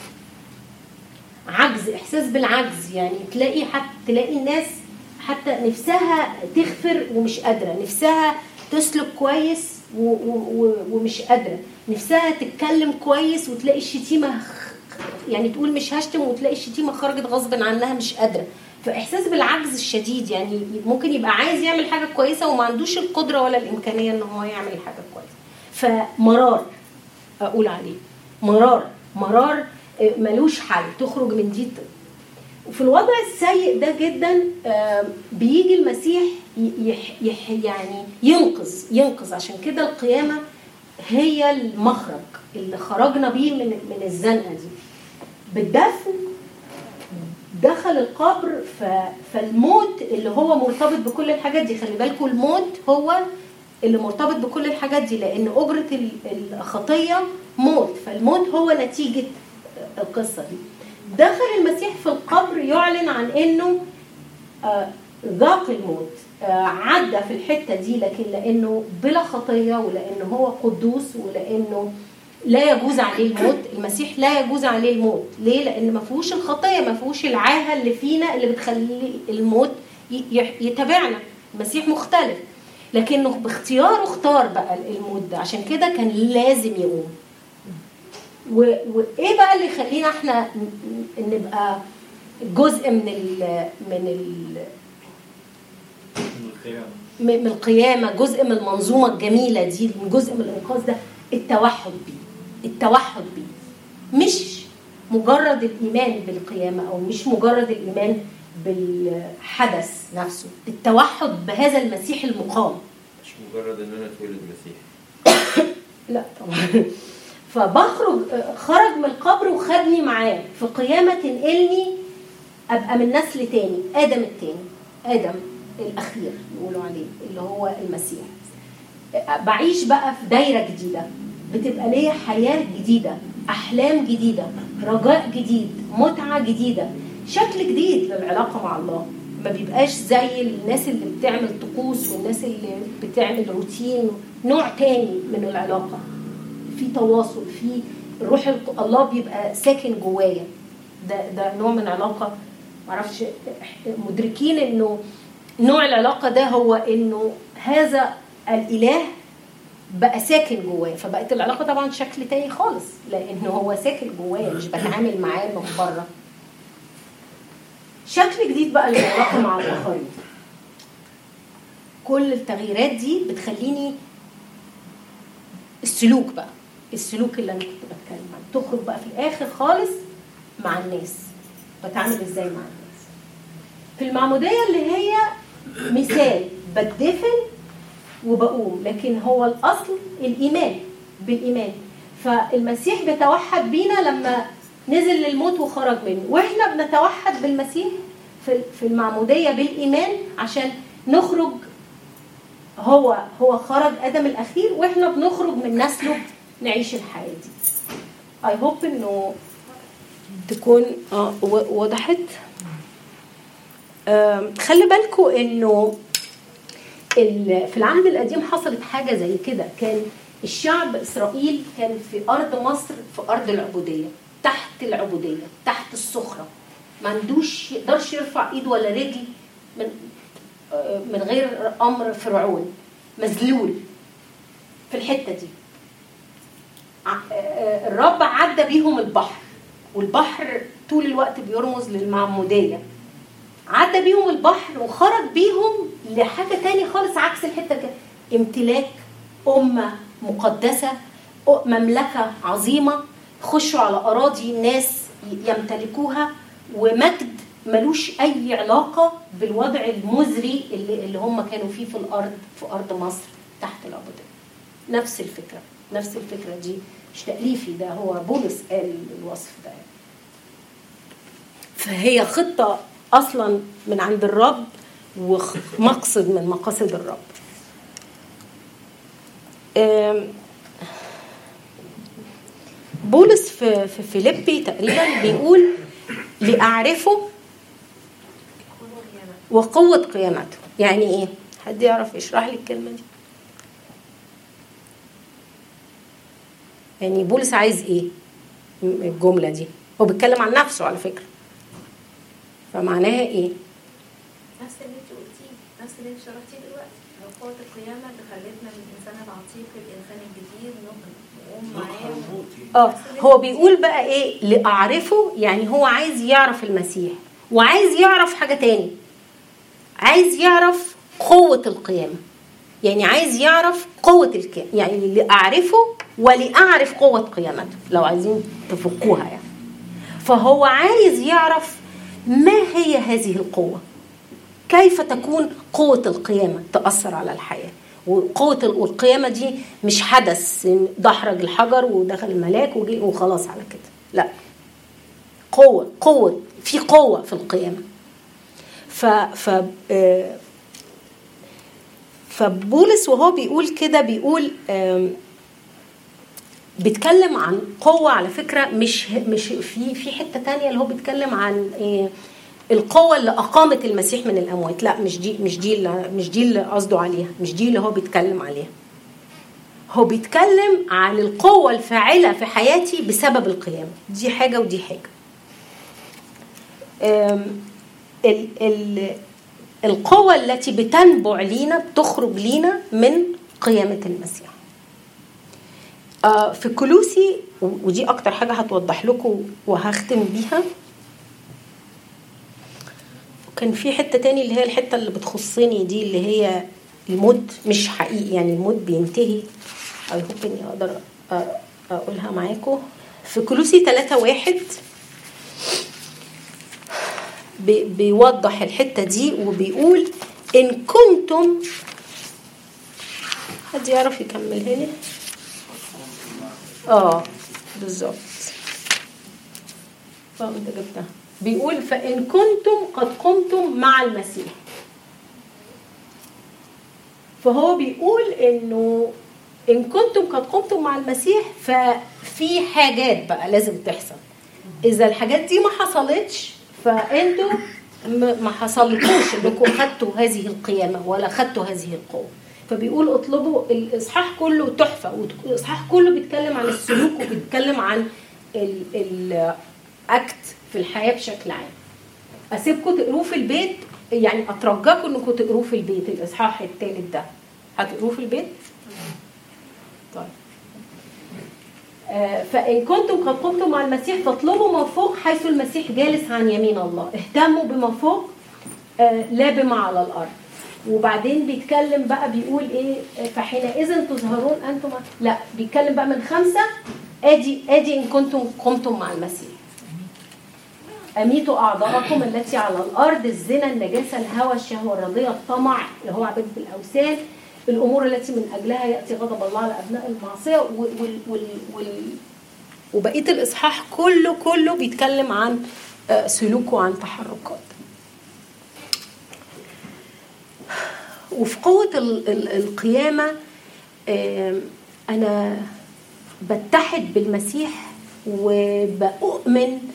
B: عجز، احساس بالعجز، يعني تلاقي حتى تلاقي الناس حتى نفسها تغفر ومش قادره، نفسها تسلك كويس و و ومش قادره، نفسها تتكلم كويس وتلاقي الشتيمه يعني تقول مش هشتم وتلاقي الشتيمه خرجت غصب عنها مش قادره. فاحساس بالعجز الشديد، يعني ممكن يبقى عايز يعمل حاجه كويسه وما عندوش القدره ولا الامكانيه ان هو يعمل حاجه كويسه. فمرار اقول عليه مرار مرار ملوش حل، تخرج من دي. وفي الوضع السيء ده جدا بيجي المسيح يح يح يعني ينقذ ينقذ عشان كده القيامه هي المخرج اللي خرجنا بيه من من الزنقه دي. بالدفن دخل القبر، فالموت اللي هو مرتبط بكل الحاجات دي، خلي بالكم الموت هو اللي مرتبط بكل الحاجات دي، لان اجره الخطيه موت، فالموت هو نتيجه القصه دي. دخل المسيح في القبر يعلن عن انه ذاق الموت، عدى في الحته دي، لكن لانه بلا خطيه ولانه هو قدوس ولانه لا يجوز عليه الموت، المسيح لا يجوز عليه الموت. ليه؟ لان ما فيهوش الخطيه، ما فيهوش العاهه اللي فينا اللي بتخلي الموت يتابعنا. المسيح مختلف، لكنه باختياره اختار بقى الموت ده، عشان كده كان لازم يقوم. وايه بقى اللي يخلينا احنا نبقى جزء من ال من ال من القيامه، جزء من المنظومه الجميله دي، جزء من الانقاذ ده؟ التوحد بيه، التوحد بيه، مش مجرد الايمان بالقيامه او مش مجرد الايمان بالحدث نفسه، التوحد بهذا المسيح المقام،
E: مش مجرد ان انا اتولد مسيح.
B: لا طبعا. فبخرج، خرج من القبر وخدني معاه في قيامه تنقلني ابقى من نسل تاني، ادم التاني، ادم الاخير يقولوا عليه اللي هو المسيح. بعيش بقى في دايره جديده، بتبقى ليا حياه جديده، احلام جديده، رجاء جديد، متعه جديده. شكل جديد للعلاقة مع الله، ما بيبقاش زي الناس اللي بتعمل طقوس والناس اللي بتعمل روتين. نوع تاني من العلاقة، في تواصل، في الروح الق- الله بيبقى ساكن جوايا. ده ده نوع من علاقة. معرفش مدركين انه نوع العلاقة ده هو انه هذا الاله بقى ساكن جوايا، فبقت العلاقة طبعا شكل تاني خالص، لانه هو ساكن جوايا مش بتعامل معاه من بره. شكل جديد بقى للعلاقة مع الآخرين. كل التغييرات دي بتخليني السلوك بقى، السلوك اللي انا كنت بتكلم عنه، تخرج بقى في الاخر خالص مع الناس، بتعامل ازاي مع الناس. في المعمودية اللي هي مثال، بتدفن وبقوم، لكن هو الاصل الايمان بالايمان. فالمسيح بيتوحد بينا لما نزل للموت وخرج منه، واحنا بنتوحد بالمسيح في في المعمودية بالايمان عشان نخرج. هو هو خرج آدم الأخير واحنا بنخرج من نسله نعيش الحياة دي. I hope إنه تكون آه وضحت. آه خلي بالكم إنه في العهد القديم حصلت حاجة زي كده. كان الشعب إسرائيل كان في أرض مصر، في أرض العبودية، تحت العبودية، تحت الصخرة، ما عندوش يقدرش يرفع إيد ولا رجل من من غير أمر فرعون، مذلول في الحتة دي. الرب عدى بيهم البحر، والبحر طول الوقت بيرمز للمعمودية. عدى بيهم البحر وخرج بيهم لحاجة تاني خالص عكس الحتة دي، امتلاك، أمة مقدسة، مملكة عظيمة، خشوا على أراضي الناس يمتلكوها، ومجد ملوش أي علاقة بالوضع المزري اللي, اللي هم كانوا فيه في الأرض، في أرض مصر تحت العبودية. نفس الفكرة، نفس الفكرة دي مش تأليفي، ده هو بولس قال الوصف ده. فهي خطة أصلا من عند الرب ومقصد من مقاصد الرب. بولس في في فيليبي تقريبا بيقول لأعرفه وقوة قيامته. يعني ايه؟ حد يعرف يشرح لي الكلمة دي؟ يعني بولس عايز ايه الجملة دي؟ هو بيتكلم عن نفسه على فكرة، فمعناها ايه؟
C: نفس اللي انت قلتيه، نفس اللي انت شرحتيه دلوقتي. قوة القيامة اللي خلتنا من الانسان العتيق للانسان الجديد نقوم معاه.
B: اه هو بيقول بقى ايه لأعرفه؟ يعني هو عايز يعرف المسيح، وعايز يعرف حاجة تاني، عايز يعرف قوة القيامة. يعني عايز يعرف قوة القيامة، يعني لأعرفه ولأعرف قوة قيامته، لو عايزين تفكوها يعني. فهو عايز يعرف ما هي هذه القوة، كيف تكون قوة القيامة تأثر على الحياة. وقوة القيامة دي مش حدث دحرج الحجر ودخل الملاك وجي وخلاص على كده، لا، قوة قوة في قوة في القيامة. ف ف فبولس وهو بيقول كده بيقول بيتكلم عن قوة على فكرة، مش مش في في حتة تانية اللي هو بيتكلم عن القوة اللي أقامت المسيح من الأموات. لا، مش دي مش دي اللي مش دي اللي قصده عليها، مش دي اللي هو بيتكلم عليها. هو بيتكلم عن القوة الفاعلة في حياتي بسبب القيامة. دي حاجة ودي حاجة. ال ال القوة التي بتنبع لينا بتخرج لينا من قيامة المسيح. في كولوسي، ودي أكتر حاجة هتوضح لكم وهختم بيها. كان في حتة تاني اللي هي الحتة اللي بتخصني دي، اللي هي الموت مش حقيقي، يعني الموت بينتهي. أو يمكن إني أقدر أقولها معاكم في كولوسي ثلاثة واحد. بيوضح الحتة دي وبيقول إن كنتم، حد يعرف يكملها لي؟ آه بالظبط، اه انت جبتها. بيقول فإن كنتم قد قمتم مع المسيح. فهو بيقول إنه إن كنتم قد قمتم مع المسيح ففي حاجات بقى لازم تحصل. إذا الحاجات دي ما حصلتش فانتوا ما حصلكوش انكم خدتوا هذه القيامه ولا خدتوا هذه القوه. فبيقول اطلبوا الاصحاح كله تحفه، والاصحاح كله بيتكلم عن السلوك وبيتكلم عن الاكت في الحياه بشكل عام. اسيبكم تقروه في البيت، يعني اترجاكم انكم تقروه في البيت. الاصحاح الثالث ده هتقروه في البيت؟ طيب. آه فان كنتم قد قمتم مع المسيح فاطلبوا ما فوق حيث المسيح جالس عن يمين الله. اهتموا بما فوق آه لا بما على الارض. وبعدين بيتكلم بقى بيقول ايه؟ فحينئذ تظهرون انتم، لا بيتكلم بقى من خمسة. ادي ادي ان كنتم قمتم مع المسيح. اميتوا اعضاءكم التي على الارض، الزنا، النجاسه، الهوى، الشهوه الرضيه، الطمع اللي هو عباده الاوثان، الامور التي من اجلها ياتي غضب الله على ابناء المعصيه. وال وال وال وبقيه الاصحاح كله كله بيتكلم عن سلوك وعن تحركات. وفي قوة القيامة أنا بتحد بالمسيح وبأؤمن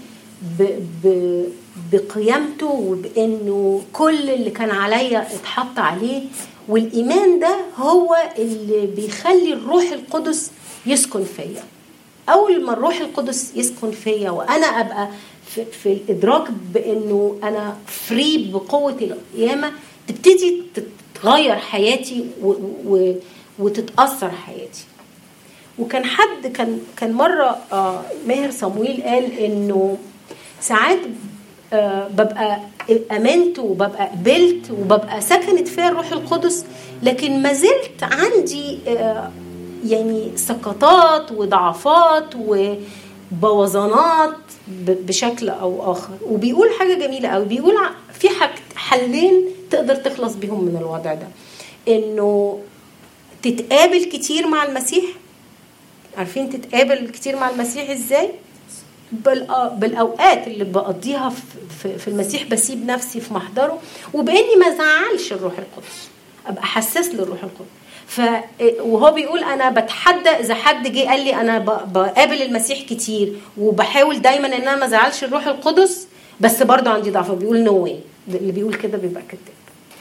B: بقيامته وبأنه كل اللي كان عليا اتحط عليه. والإيمان ده هو اللي بيخلي الروح القدس يسكن فيا. أول ما الروح القدس يسكن فيا وأنا أبقى في, في الإدراك بأنه أنا فري بقوة القيامة، تبتدي تغير حياتي و و وتتأثر حياتي. وكان حد كان كان مرة آه ماهر صمويل قال إنه ساعات آه ببقى أمنت وببقى قبلت وببقى سكنت فيها الروح القدس، لكن ما زلت عندي آه يعني سقطات وضعفات وبوظانات بشكل أو آخر. وبيقول حاجة جميلة أوي، بيقول في حلين تقدر تخلص بيهم من الوضع ده، إنه تتقابل كتير مع المسيح. عارفين تتقابل كتير مع المسيح إزاي؟ بالأوقات اللي بقضيها في المسيح بسيب نفسي في محضره، وبإني ما زعلش الروح القدس، أبقى حساس للروح القدس. ف وهو بيقول أنا بتحدى إذا حد جه قال لي أنا بقابل المسيح كتير وبحاول دايما إن أنا ما زعلش الروح القدس، بس برضه عندي ضعف. بيقول نو واي، اللي بيقول كده بيبقى كذاب.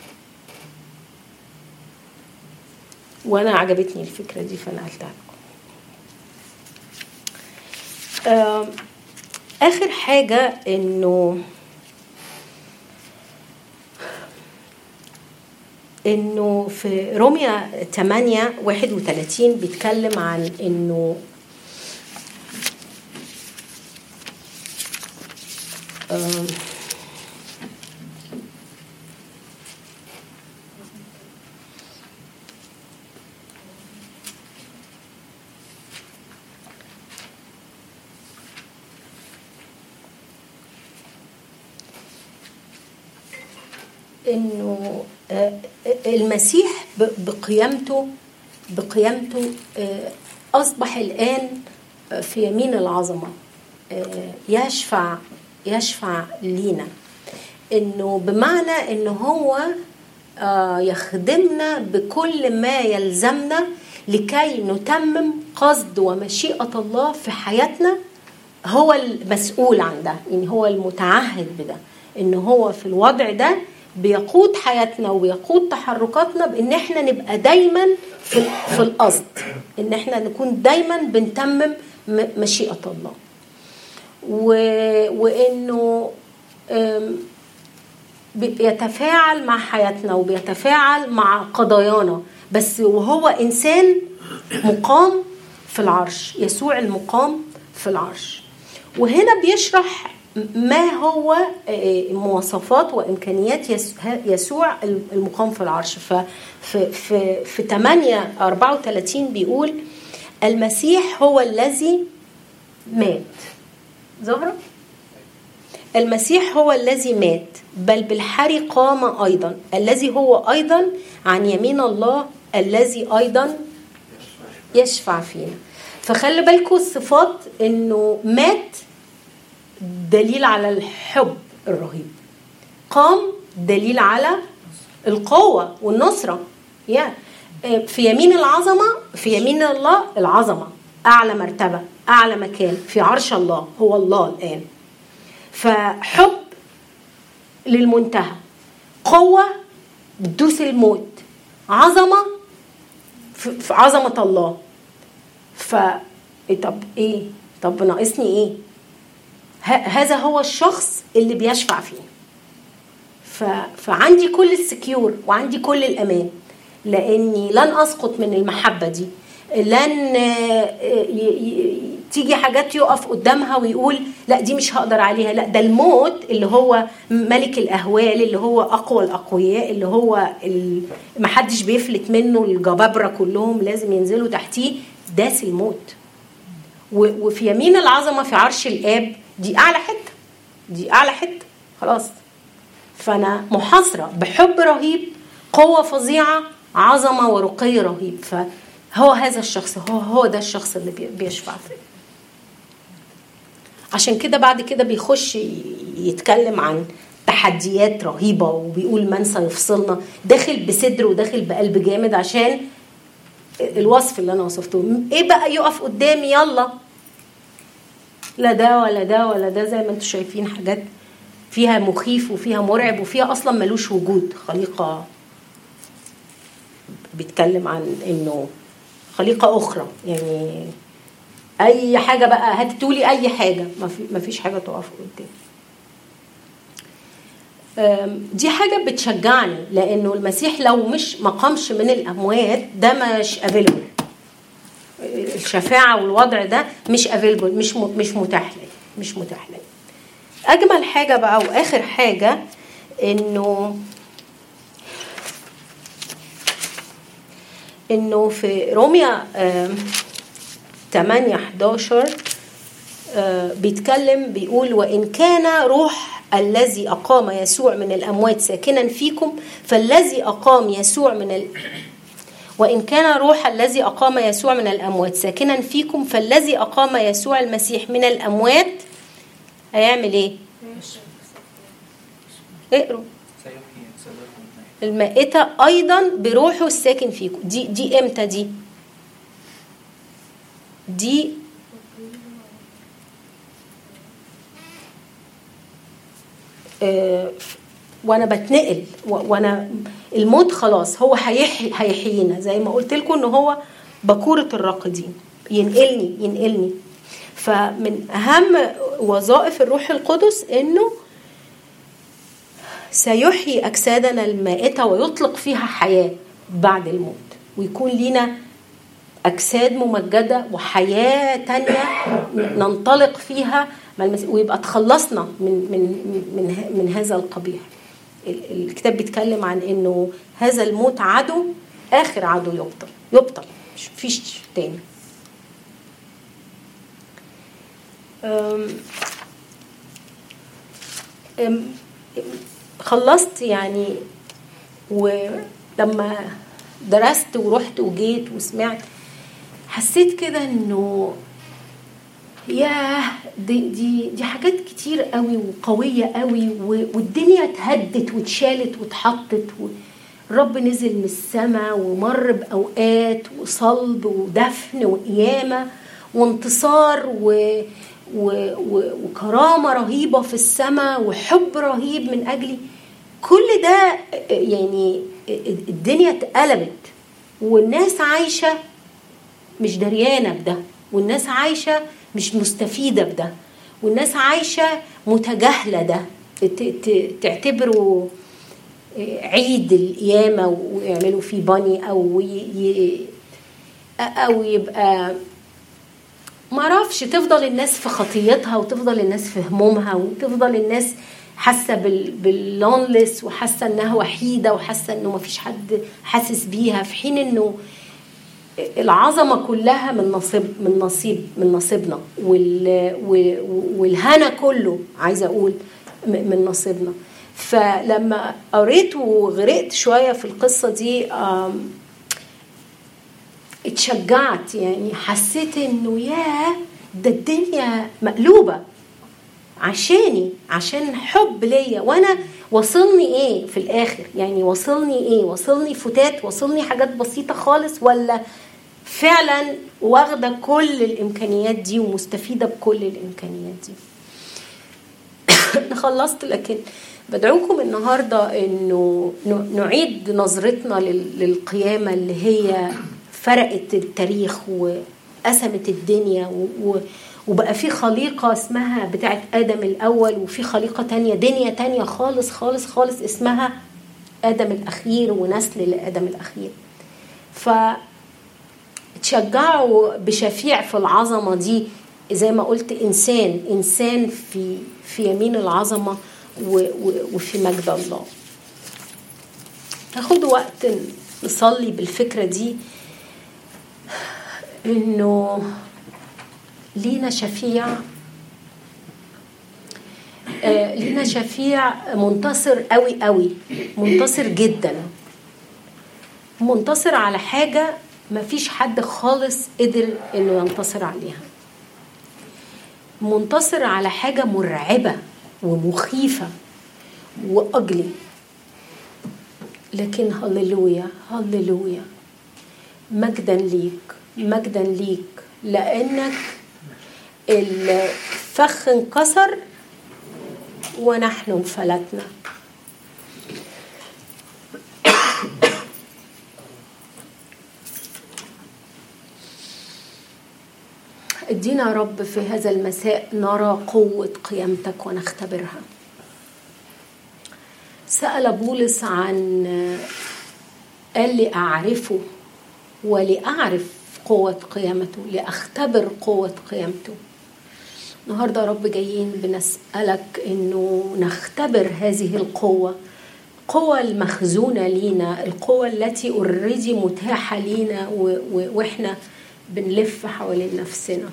B: وانا عجبتني الفكره دي فنقلتها لكم. اخر حاجه انه انه في روميا ثمانية واحد وثلاثين بيتكلم عن انه انه المسيح بقيامته بقيامته اصبح الان في يمين العظمه يشفع يشفع لينا، انه بمعنى انه هو يخدمنا بكل ما يلزمنا لكي نتمم قصد ومشيئة الله في حياتنا. هو المسؤول عن ده، يعني هو المتعهد بده، انه هو في الوضع ده بيقود حياتنا وبيقود تحركاتنا، بان احنا نبقى دايما في, في القصد، ان احنا نكون دايما بنتمم مشيئة الله، وانه بيتفاعل مع حياتنا وبيتفاعل مع قضايانا، بس وهو انسان مقام في العرش، يسوع المقام في العرش. وهنا بيشرح ما هو مواصفات وامكانيات يسوع المقام في العرش. ففي في في ثمانية أربعة وثلاثين بيقول المسيح هو الذي مات. ظهر المسيح هو الذي مات، بل بالحري قام أيضا، الذي هو أيضا عن يمين الله، الذي أيضا يشفع فينا. فخلي بالكم الصفات، إنه مات دليل على الحب الرهيب، قام دليل على القوة والنصرة، يعني في يمين العظمة، في يمين الله العظمة، أعلى مرتبة، أعلى مكان في عرش الله، هو الله الآن. فحب للمنتهى، قوة بتدوس الموت، عظمة في عظمة الله. ف طب ايه؟ طب ناقصني ايه؟ هذا هو الشخص اللي بيشفع فيه. ف... فعندي كل السكيور وعندي كل الأمان، لأني لن أسقط من المحبة دي، لن ي... ي... تيجي حاجات يقف قدامها ويقول لا دي مش هقدر عليها. لا، ده الموت اللي هو ملك الأهوال، اللي هو أقوى الأقوياء، اللي هو ال... محدش بيفلت منه، الجبابرة كلهم لازم ينزلوا تحتيه، داس الموت. و... وفي يمين العظمة في عرش الآب، دي أعلى حتة، دي أعلى حتة خلاص. فأنا محاصرة بحب رهيب، قوة فظيعة، عظمة ورقي رهيب. فهو هذا الشخص، هو هو ده الشخص اللي بيشفع فيه. عشان كده بعد كده بيخش يتكلم عن تحديات رهيبة، وبيقول من سيفصلنا، داخل بصدر وداخل بقلب جامد، عشان الوصف اللي أنا وصفته. إيه بقى يقف قدامي؟ يلا، لا ده ولا ده ولا ده، زي ما انتم شايفين حاجات فيها مخيف وفيها مرعب وفيها أصلا ملوش وجود. خليقة بيتكلم عن إنه خليقة أخرى، يعني أي حاجة بقى هتتولي، أي حاجة، ما فيش حاجة تقف قدام. دي حاجة بتشجعني، لأنه المسيح لو مش مقامش من الأموات ده مش أفيلبل، الشفاعة والوضع ده مش أفيلبل، مش مش متاح لي، مش متاح لي. أجمل حاجة بقى وآخر حاجة إنه إنه في روميا ثمانية حداشر بيتكلم، بيقول وإن كان روح الذي أقام يسوع من الأموات ساكنا فيكم فالذي أقام يسوع من ال... وإن كان روح الذي أقام يسوع من الأموات ساكنا فيكم فالذي أقام يسوع المسيح من الأموات هيعمل إيه؟ اقروا. المائتة أيضا بروحه الساكن فيكم. دي دي إمتى دي؟ دي آه وانا بتنقل، وانا الموت خلاص هو هيحي هيحيينا، زي ما قلت لكم ان هو بكورة الراقدين، ينقلني ينقلني. فمن اهم وظائف الروح القدس انه سيحيي اجسادنا المائتة ويطلق فيها حياة بعد الموت، ويكون لينا اجساد ممجدة وحياة تانية ننطلق فيها، ويبقى تخلصنا من من من من هذا القبيح. الكتاب بيتكلم عن انه هذا الموت عدو، اخر عدو يبطل يبطل مش فيش تاني. أم أم خلصت يعني، ولما درست ورحت وجيت وسمعت حسيت كده انه ياه دي دي دي حاجات كتير قوي وقويه قوي، والدنيا اتهدت واتشالت واتحطت، والرب نزل من السماء ومر باوقات وصلب ودفن وقيامه وانتصار و و وكرامه رهيبه في السماء وحب رهيب من اجلي. كل ده يعني الدنيا اتقلبت، والناس عايشه مش دريانه بده، والناس عايشه مش مستفيدة بده، والناس عايشة متجاهلة ده، تعتبروا عيد القيامة ويعملوا فيه باني أو ي... أو يبقى ما عرفش. تفضل الناس في خطيتها، وتفضل الناس في همومها، وتفضل الناس حاسة باللونلس، وحاسة انها وحيدة، وحاسة انه ما فيش حد حاسس بيها، في حين انه العظمة كلها من نصيب من نصيب من نصيبنا، والهنا كله عايزة أقول من نصيبنا. فلما قريت وغرقت شوية في القصة دي اتشجعت، يعني حسيت إنه ياه ده الدنيا مقلوبة عشاني، عشان حب ليا، وأنا وصلني إيه في الآخر؟ يعني وصلني إيه؟ وصلني فتات، وصلني حاجات بسيطة خالص، ولا فعلا واخدة كل الإمكانيات دي ومستفيدة بكل الإمكانيات دي؟ أنا خلصت، لكن بدعوكم النهاردة إنه نعيد نظرتنا للقيامة اللي هي فرقت التاريخ وقسمت الدنيا، وبقى في خليقة اسمها بتاعت آدم الأول، وفي خليقة تانية دنيا تانية خالص خالص خالص اسمها آدم الأخير ونسل لآدم الأخير. فتشجعوا بشفيع في العظمة دي، زي ما قلت إنسان إنسان في في يمين العظمة وفي مجد الله. هاخد وقت نصلي بالفكرة دي، إنه لينا شفيع آه لينا شفيع منتصر قوي قوي، منتصر جدا، منتصر على حاجة ما فيش حد خالص قدر إنه ينتصر عليها، منتصر على حاجة مرعبة ومخيفة وأجلي، لكن هللويا هللويا، مجدا ليك مجدا ليك، لأنك الفخ انكسر ونحن انفلتنا. ادينا يا رب في هذا المساء نرى قوة قيامتك ونختبرها. سأل بولس عن قال لي أعرفه ولأعرف قوة قيامته، لأختبر قوة قيامته. النهاردة يا رب جايين بنسألك إنه نختبر هذه القوة، القوة المخزونة لينا، القوة التي أوريدي متاحة لينا وإحنا بنلف حوالين نفسنا.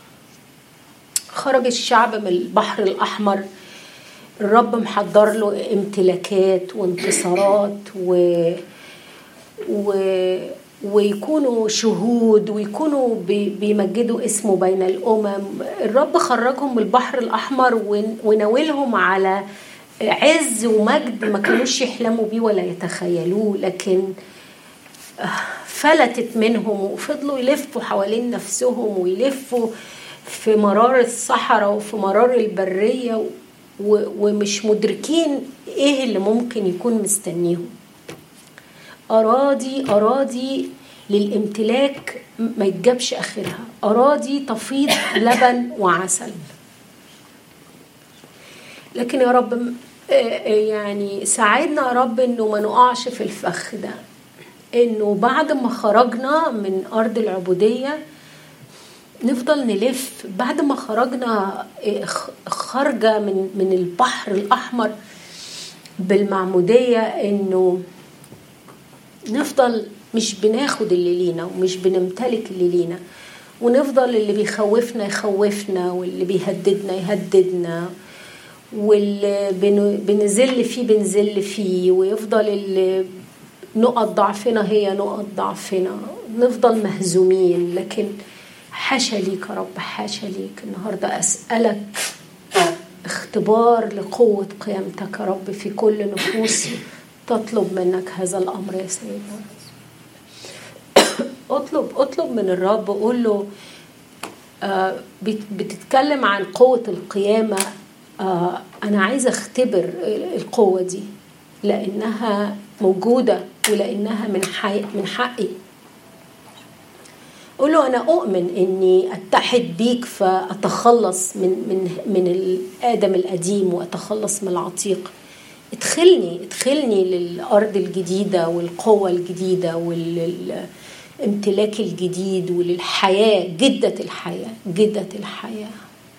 B: خرج الشعب من البحر الأحمر، الرب محضر له امتلاكات وانتصارات و... و... ويكونوا شهود ويكونوا بي... بيمجدوا اسمه بين الأمم. الرب خرجهم من البحر الأحمر وناولهم على عز ومجد ما كانوش يحلموا بيه ولا يتخيلوه، لكن فلتت منهم وفضلوا يلفوا حوالين نفسهم ويلفوا في مرار الصحراء وفي مرار البرية ومش مدركين ايه اللي ممكن يكون مستنيهم. أراضي أراضي للامتلاك ما يتجابش آخرها، أراضي تفيض لبن وعسل. لكن يا رب يعني ساعدنا يا رب إنه ما نقعش في الفخ ده، إنه بعد ما خرجنا من أرض العبودية نفضل نلف. بعد ما خرجنا خرجة من من البحر الأحمر بالمعمودية، إنه نفضل مش بناخد اللي لينا ومش بنمتلك اللي لينا، ونفضل اللي بيخوفنا يخوفنا واللي بيهددنا يهددنا واللي بنزل فيه بنزل فيه، ويفضل اللي نقط ضعفنا هي نقط ضعفنا، نفضل مهزومين. لكن حاشا ليك يا رب، حاشا ليك. النهاردة أسألك اختبار لقوة قيامتك يا رب في كل نفوس تطلب منك هذا الأمر يا سيدنا. اطلب اطلب من الرب، قول له آه بتتكلم عن قوة القيامة، آه أنا عايزة اختبر القوة دي لأنها موجودة ولأنها من حي من حقي. قول له أنا أؤمن إني أتحد بيك فأتخلص من من من الآدم القديم وأتخلص من العتيق. ادخلني ادخلني للأرض الجديدة والقوة الجديدة والامتلاك الجديد وللحياة، جدة الحياة جدة الحياة.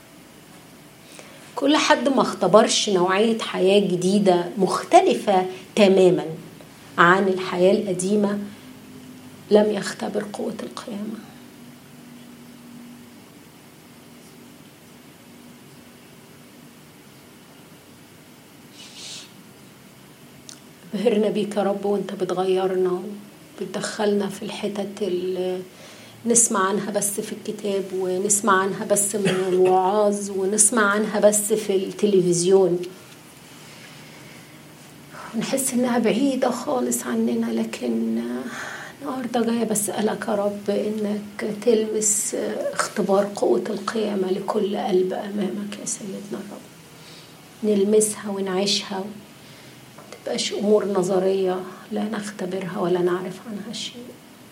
B: كل حد ما اختبرش نوعية حياة جديدة مختلفة تماما عن الحياة القديمة لم يختبر قوة القيامة. بهرنا بيك يا رب وانت بتغيرنا وبتدخلنا في الحتت اللي نسمع عنها بس في الكتاب، ونسمع عنها بس من الوعاظ، ونسمع عنها بس في التلفزيون، ونحس انها بعيدة خالص عننا. لكن النهاردة جاية بسألك يا رب انك تلمس اختبار قوة القيامة لكل قلب امامك يا سيدنا الرب. نلمسها ونعيشها، متبقاش أمور نظرية لا نختبرها ولا نعرف عنها شيء.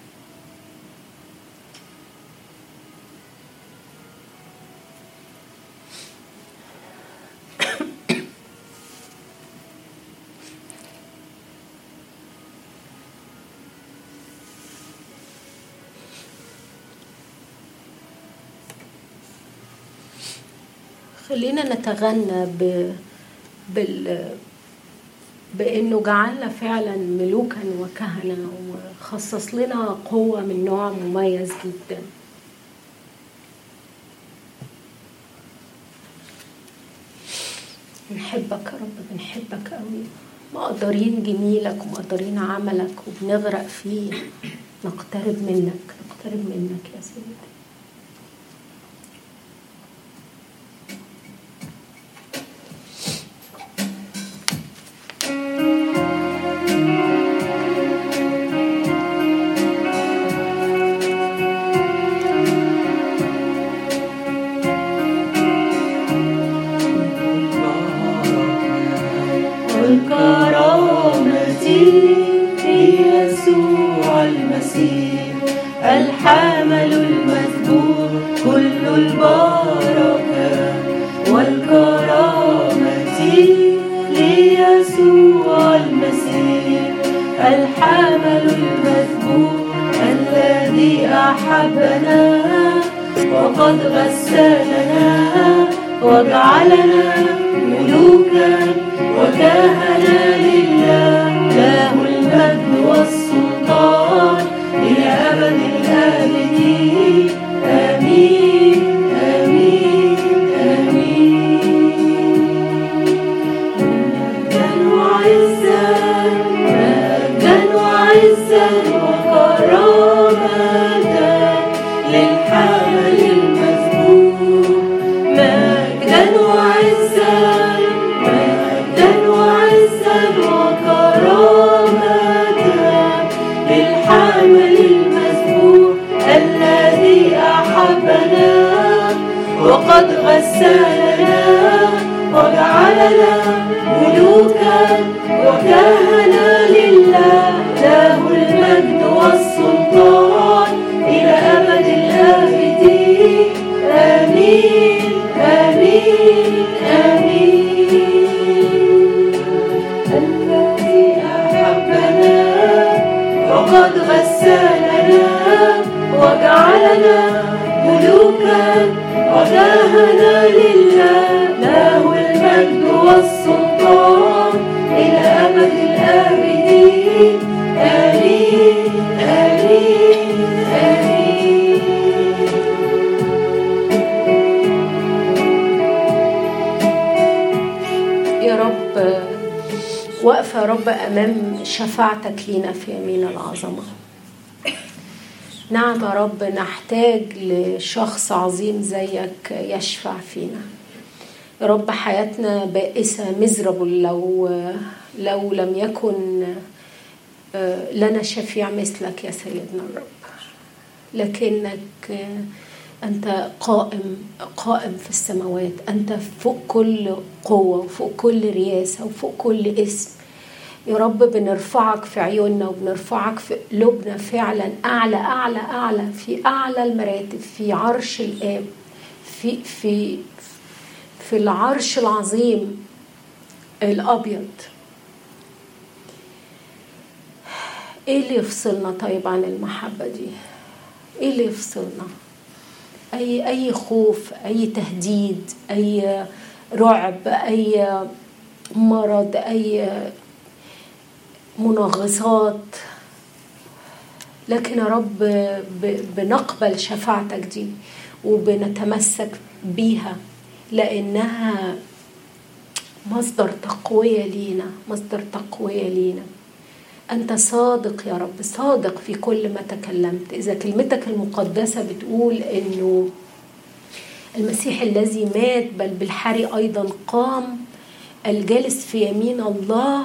B: خلينا نتغنى ب... بال... بأنه جعلنا فعلا ملوكا وكهنة، وخصص لنا قوة من نوع مميز جدا. بنحبك يا رب، بنحبك قوي، مقدرين جميلك ومقدرين عملك وبنغرق فيه. نقترب منك، نقترب منك يا سيدي.
G: الحامل المذبوح كل البركة والكرامة ليسوع المسيح. الحامل المذبوح الذي أحبنا وقد غسلنا وجعلنا ملوكا وكهنة لله. له المجد والسلطان إلى أبد الآبدين. آمين آمين آمين. مجدا وعزا، مجدا وعزا وكرامة للحامل المذبوح. مجدا وعزا، مجدا وعزا وكرامة للحامل المذبوح الذي أحبنا وقد غسلنا وجعلنا ملوكا وكهنة لله. له المجد والسلطان إلى أبد الآبدين. آمين آمين آمين. الذي أحبنا وقد غسلنا وجعلنا ملوكا وكهنة لله. له المجد والسلطان إلى أبد الآبدين. آمين آمين آمين.
B: يا رب واقفة يا رب أمام شفاعتك لينا في يمين العظمة. نعم يا رب، نحتاج لشخص عظيم زيك يشفع فينا. يا رب حياتنا بائسة مزربل لو لو لم يكن لنا شفيع مثلك يا سيدنا الرب. لكنك أنت قائم قائم في السماوات، أنت فوق كل قوة وفوق كل رياسة وفوق كل اسم. يا رب بنرفعك في عيوننا وبنرفعك في قلوبنا فعلا أعلى أعلى أعلى، في أعلى المراتب، في عرش الآب، في في في العرش العظيم الأبيض. إيه اللي يفصلنا طيب عن المحبة دي؟ إيه اللي يفصلنا؟ أي أي خوف، أي تهديد، أي رعب، أي مرض، أي منغصات. لكن يا رب بنقبل شفاعتك دي وبنتمسك بيها، لأنها مصدر تقوية لينا، مصدر تقوية لينا. أنت صادق يا رب، صادق في كل ما تكلمت. إذا كلمتك المقدسة بتقول إنه المسيح الذي مات بل بالحري أيضا قام، الجالس في يمين الله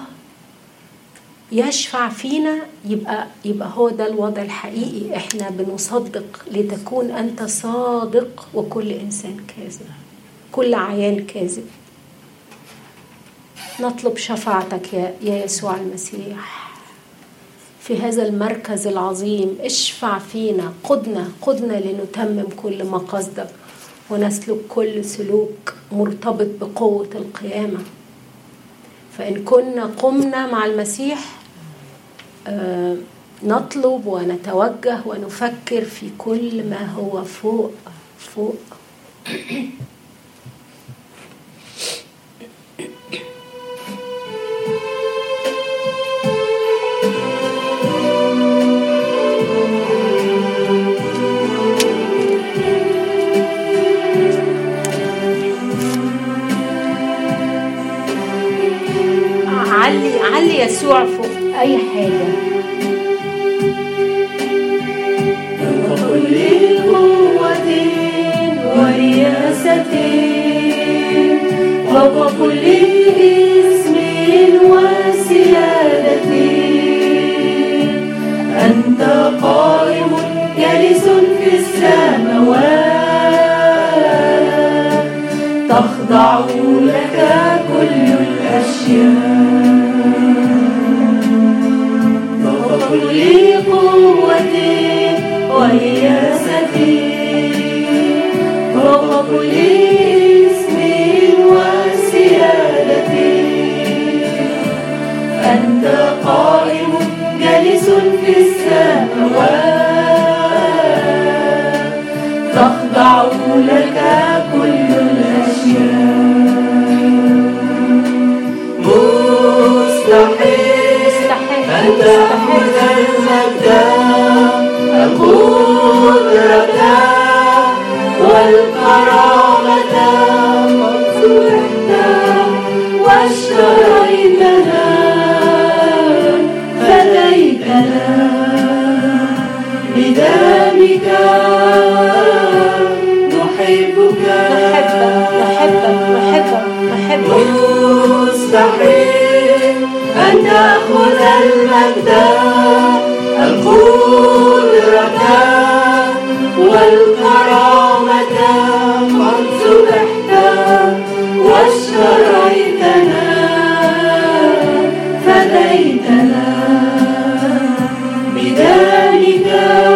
B: يشفع فينا، يبقى يبقى هو ده الوضع الحقيقي. احنا بنصدق لتكون أنت صادق وكل إنسان كاذب، كل عيان كاذب. نطلب شفاعتك يا يا يسوع المسيح في هذا المركز العظيم. اشفع فينا، قدنا قدنا لنتمم كل مقاصدك ونسلك كل سلوك مرتبط بقوة القيامة. فإن كنا قمنا مع المسيح آه نطلب ونتوجه ونفكر في كل ما هو فوق فوق. علي علي يسوع فوق أي حاجة.
G: وكل قوة ورياسة فوق كل اسم وسيادة أنت قائم جالس في السماوات تخضع لك كل الأشياء فوق كل قوة ورياسة فوق كل اسم وسيادة أنت قائم جالس في السماوات تخضع لك كل الأشياء. مستحيل أن تأخذ المجد القدرة والكرامة وصلحت واشتريتنا فديتنا بدمك نحبك
B: نحبك نحبك نحبك.
G: مستحيل أن تأخذ المجد القدرة والكرامة قد سبحت واشتريتنا فديتنا بدمك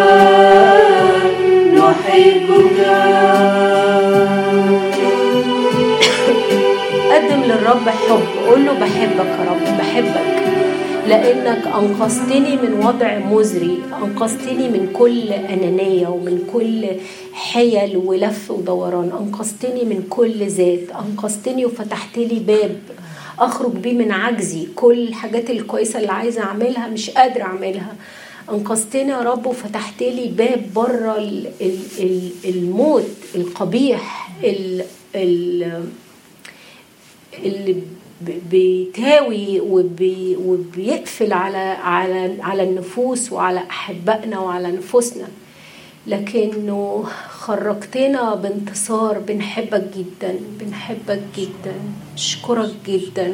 G: نحبك.
B: قدم للرب حب، قول له بحبك يا رب، بحبك لأنك أنقذتني من وضع مزري، أنقذتني من كل أنانية ومن كل حيل ولف ودوران، أنقذتني من كل ذات، أنقذتني وفتحت لي باب أخرج بيه من عجزي، كل الحاجات الكويسة اللي عايزة أعملها مش قادرة أعملها. أنقذتني يا رب وفتحت لي باب بره الموت القبيح اللي بيتاوي وبي وبيقفل على على على النفوس وعلى أحبائنا وعلى نفوسنا، لكنه خرجتنا بانتصار. بنحبك جدا، بنحبك جدا، نشكرك جدا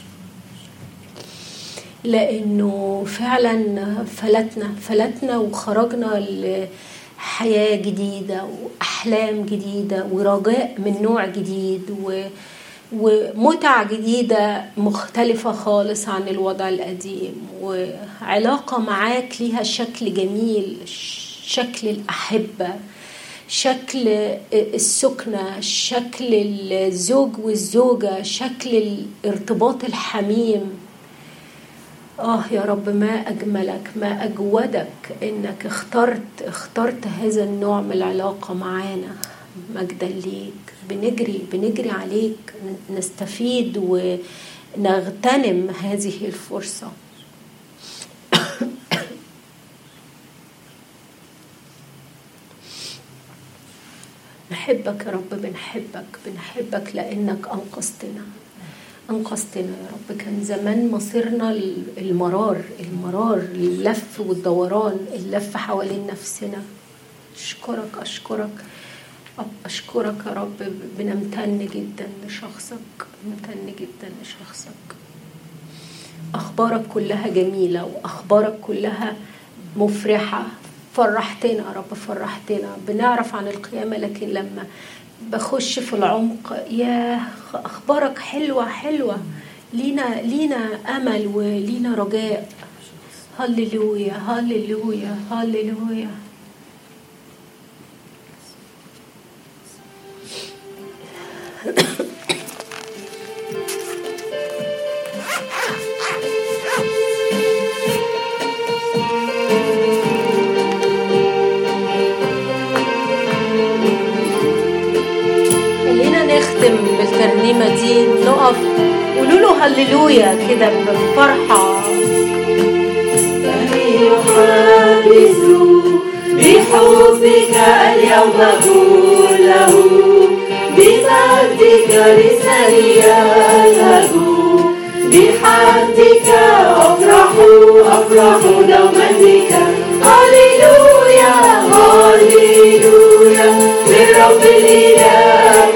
B: لأنه فعلا فلتنا فلتنا وخرجنا لحياة جديدة وأحلام جديدة ورجاء من نوع جديد و ومتع جديدة مختلفة خالص عن الوضع القديم، وعلاقة معاك ليها شكل جميل، شكل الأحبة، شكل السكنة، شكل الزوج والزوجة، شكل الارتباط الحميم. آه يا رب ما أجملك، ما أجودك إنك اخترت اخترت هذا النوع من العلاقة معانا. مجدا ليك، بنجري بنجري عليك نستفيد ونغتنم هذه الفرصة. نحبك يا رب، بنحبك بنحبك لأنك أنقذتنا أنقذتنا يا رب. كان زمان مصيرنا المرار المرار اللف والدوران، اللف حوالين نفسنا. أشكرك أشكرك أشكرك يا رب، بنمتن جدا لشخصك، نمتن جدا لشخصك. أخبارك كلها جميلة وأخبارك كلها مفرحة. فرحتنا يا رب، فرحتنا. بنعرف عن القيامة لكن لما بخش في العمق يا أخبارك حلوة حلوة لينا لينا امل ولينا رجاء. هللويا هللويا هللويا. خلينا نختم بالترنيمة دي، نقف قولوا له هللويا كده بفرحة.
G: يحدث بحبك اليوم كله، بمجدك لساني يلهج، بحمدك أفرح أفرح دوما بك. هللويا هللويا للرب الإله،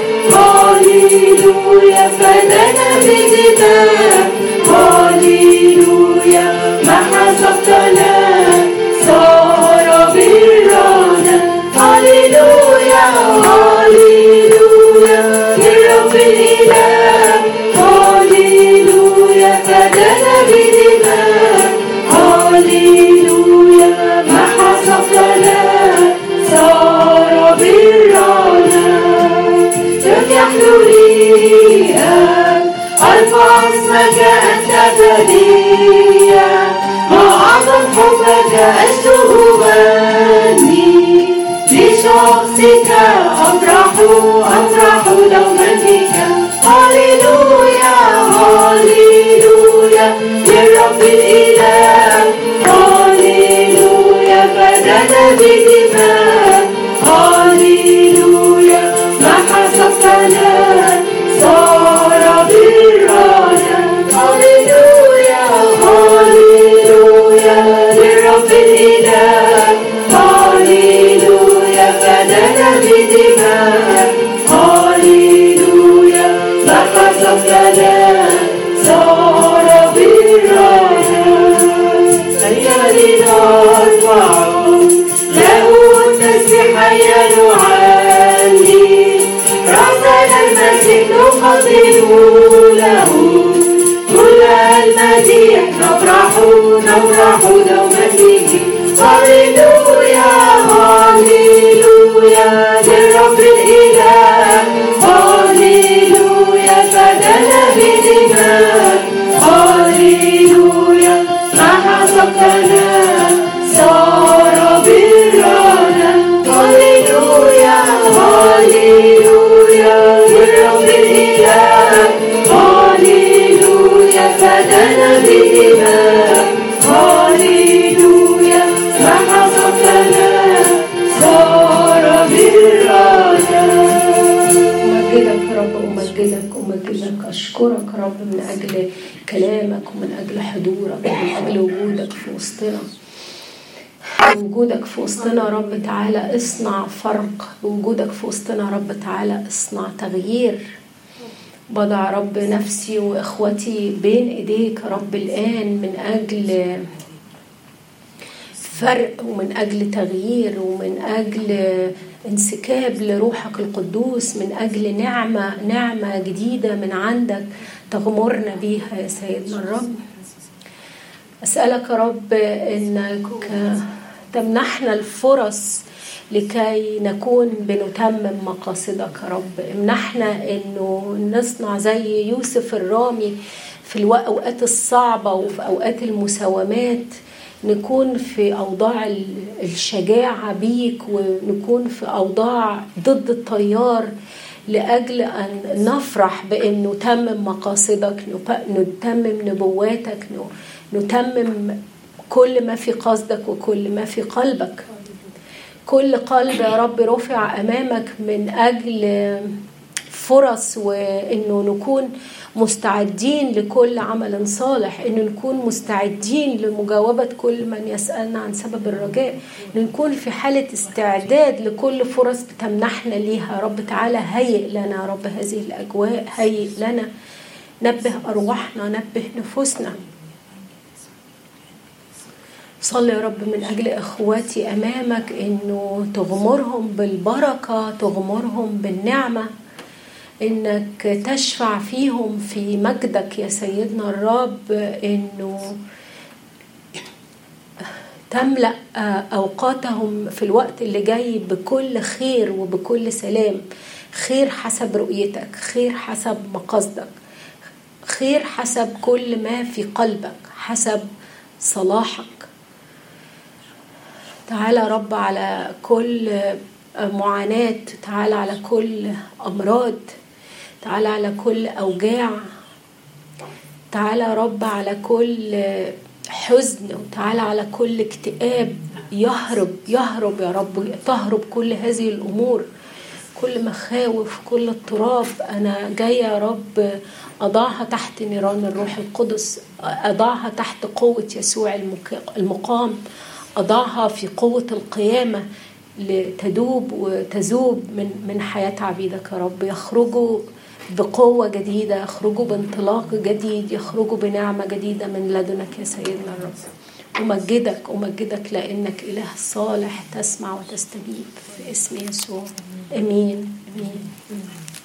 G: هللويا فدانا بدماء، هللويا ما حسبتنا صار برانا. هللويا هللويا للرب الإله، هللويا فدانا بدماء، هللويا ما حسبتنا صار برانا. لم يحلو لي أن أرفع اسمك أنت فديا، ما أعظم حبك أشتهو غني، لشخصك أفرح أفرح دوما بك. هللويا هللويا للرب الإله، هللويا فدانا بدماء، هللويا ما حسبتنا صار برانا. هللويا هللويا للرب الإله، هللويا فدانا بدماء، هللويا ما حسبتنا صار برانا. هيا لنرفع له التسبيح، هيا نعلي رأسنا المسيح نقدم له كل المديح، نفرح نفرح دوما به. هللويا هللويا للرب الإله، هللويا فدانا بدماء، هللويا ما حسبتنا صار برانا. هللويا هللويا للرب الإله، هللويا فدانا بدماء، هللويا ما حسبتنا صار برانا.
B: أمجدك يا رب، أمجدك أمجدك. أشكرك يا رب من أجل كلامك ومن أجل حضورك ومن أجل وجودك في وسطنا. وجودك في وسطنا رب تعالى اصنع فرق، وجودك في وسطنا رب تعالى اصنع تغيير. بضع رب نفسي وإخوتي بين إيديك رب الآن من أجل فرق ومن أجل تغيير ومن أجل انسكاب لروحك القدوس، من أجل نعمة نعمة جديدة من عندك تغمرنا بيها يا سيدنا الرب. أسألك يا رب إنك تمنحنا الفرص لكي نكون بنتمم مقاصدك يا رب. امنحنا إنه نصنع زي يوسف الرامي في الأوقات الصعبة وفي أوقات المساومات، نكون في أوضاع الشجاعة بيك، ونكون في أوضاع ضد التيار لأجل أن نفرح بأن نتمم مقاصدك، نتمم نبواتك، نتمم كل ما في قصدك وكل ما في قلبك. كل قلب يا رب رفع أمامك من أجل فرص، وأنه نكون مستعدين لكل عمل صالح، أنه نكون مستعدين لمجاوبة كل من يسألنا عن سبب الرجاء، نكون في حالة استعداد لكل فرص بتمنحنا ليها. رب تعالى هيئ لنا يا رب هذه الأجواء، هيئ لنا، نبه أرواحنا، نبه نفوسنا. صلي يا رب من أجل إخواتي أمامك، إنه تغمرهم بالبركة، تغمرهم بالنعمة، إنك تشفع فيهم في مجدك يا سيدنا الرب، إنه تملأ أوقاتهم في الوقت اللي جاي بكل خير وبكل سلام، خير حسب رؤيتك، خير حسب مقصدك، خير حسب كل ما في قلبك، حسب صلاحك. تعالى رب على كل معاناة، تعالى على كل أمراض، تعالى على كل أوجاع، تعالى رب على كل حزن، وتعالى على كل اكتئاب. يهرب يهرب يا رب، تهرب كل هذه الأمور، كل مخاوف، كل اضطراب. أنا جاية يا رب أضعها تحت نيران الروح القدس، أضعها تحت قوة يسوع المقام، أضعها في قوة القيامة لتدوب وتذوب من من حياة عبيدك يا رب. يخرجوا بقوة جديدة، يخرجوا بانطلاق جديد، يخرجوا بنعمة جديدة من لدنك يا سيدنا الرب. أمجدك أمجدك لأنك إله صالح، تسمع وتستجيب في اسم يسوع. أمين أمين, أمين.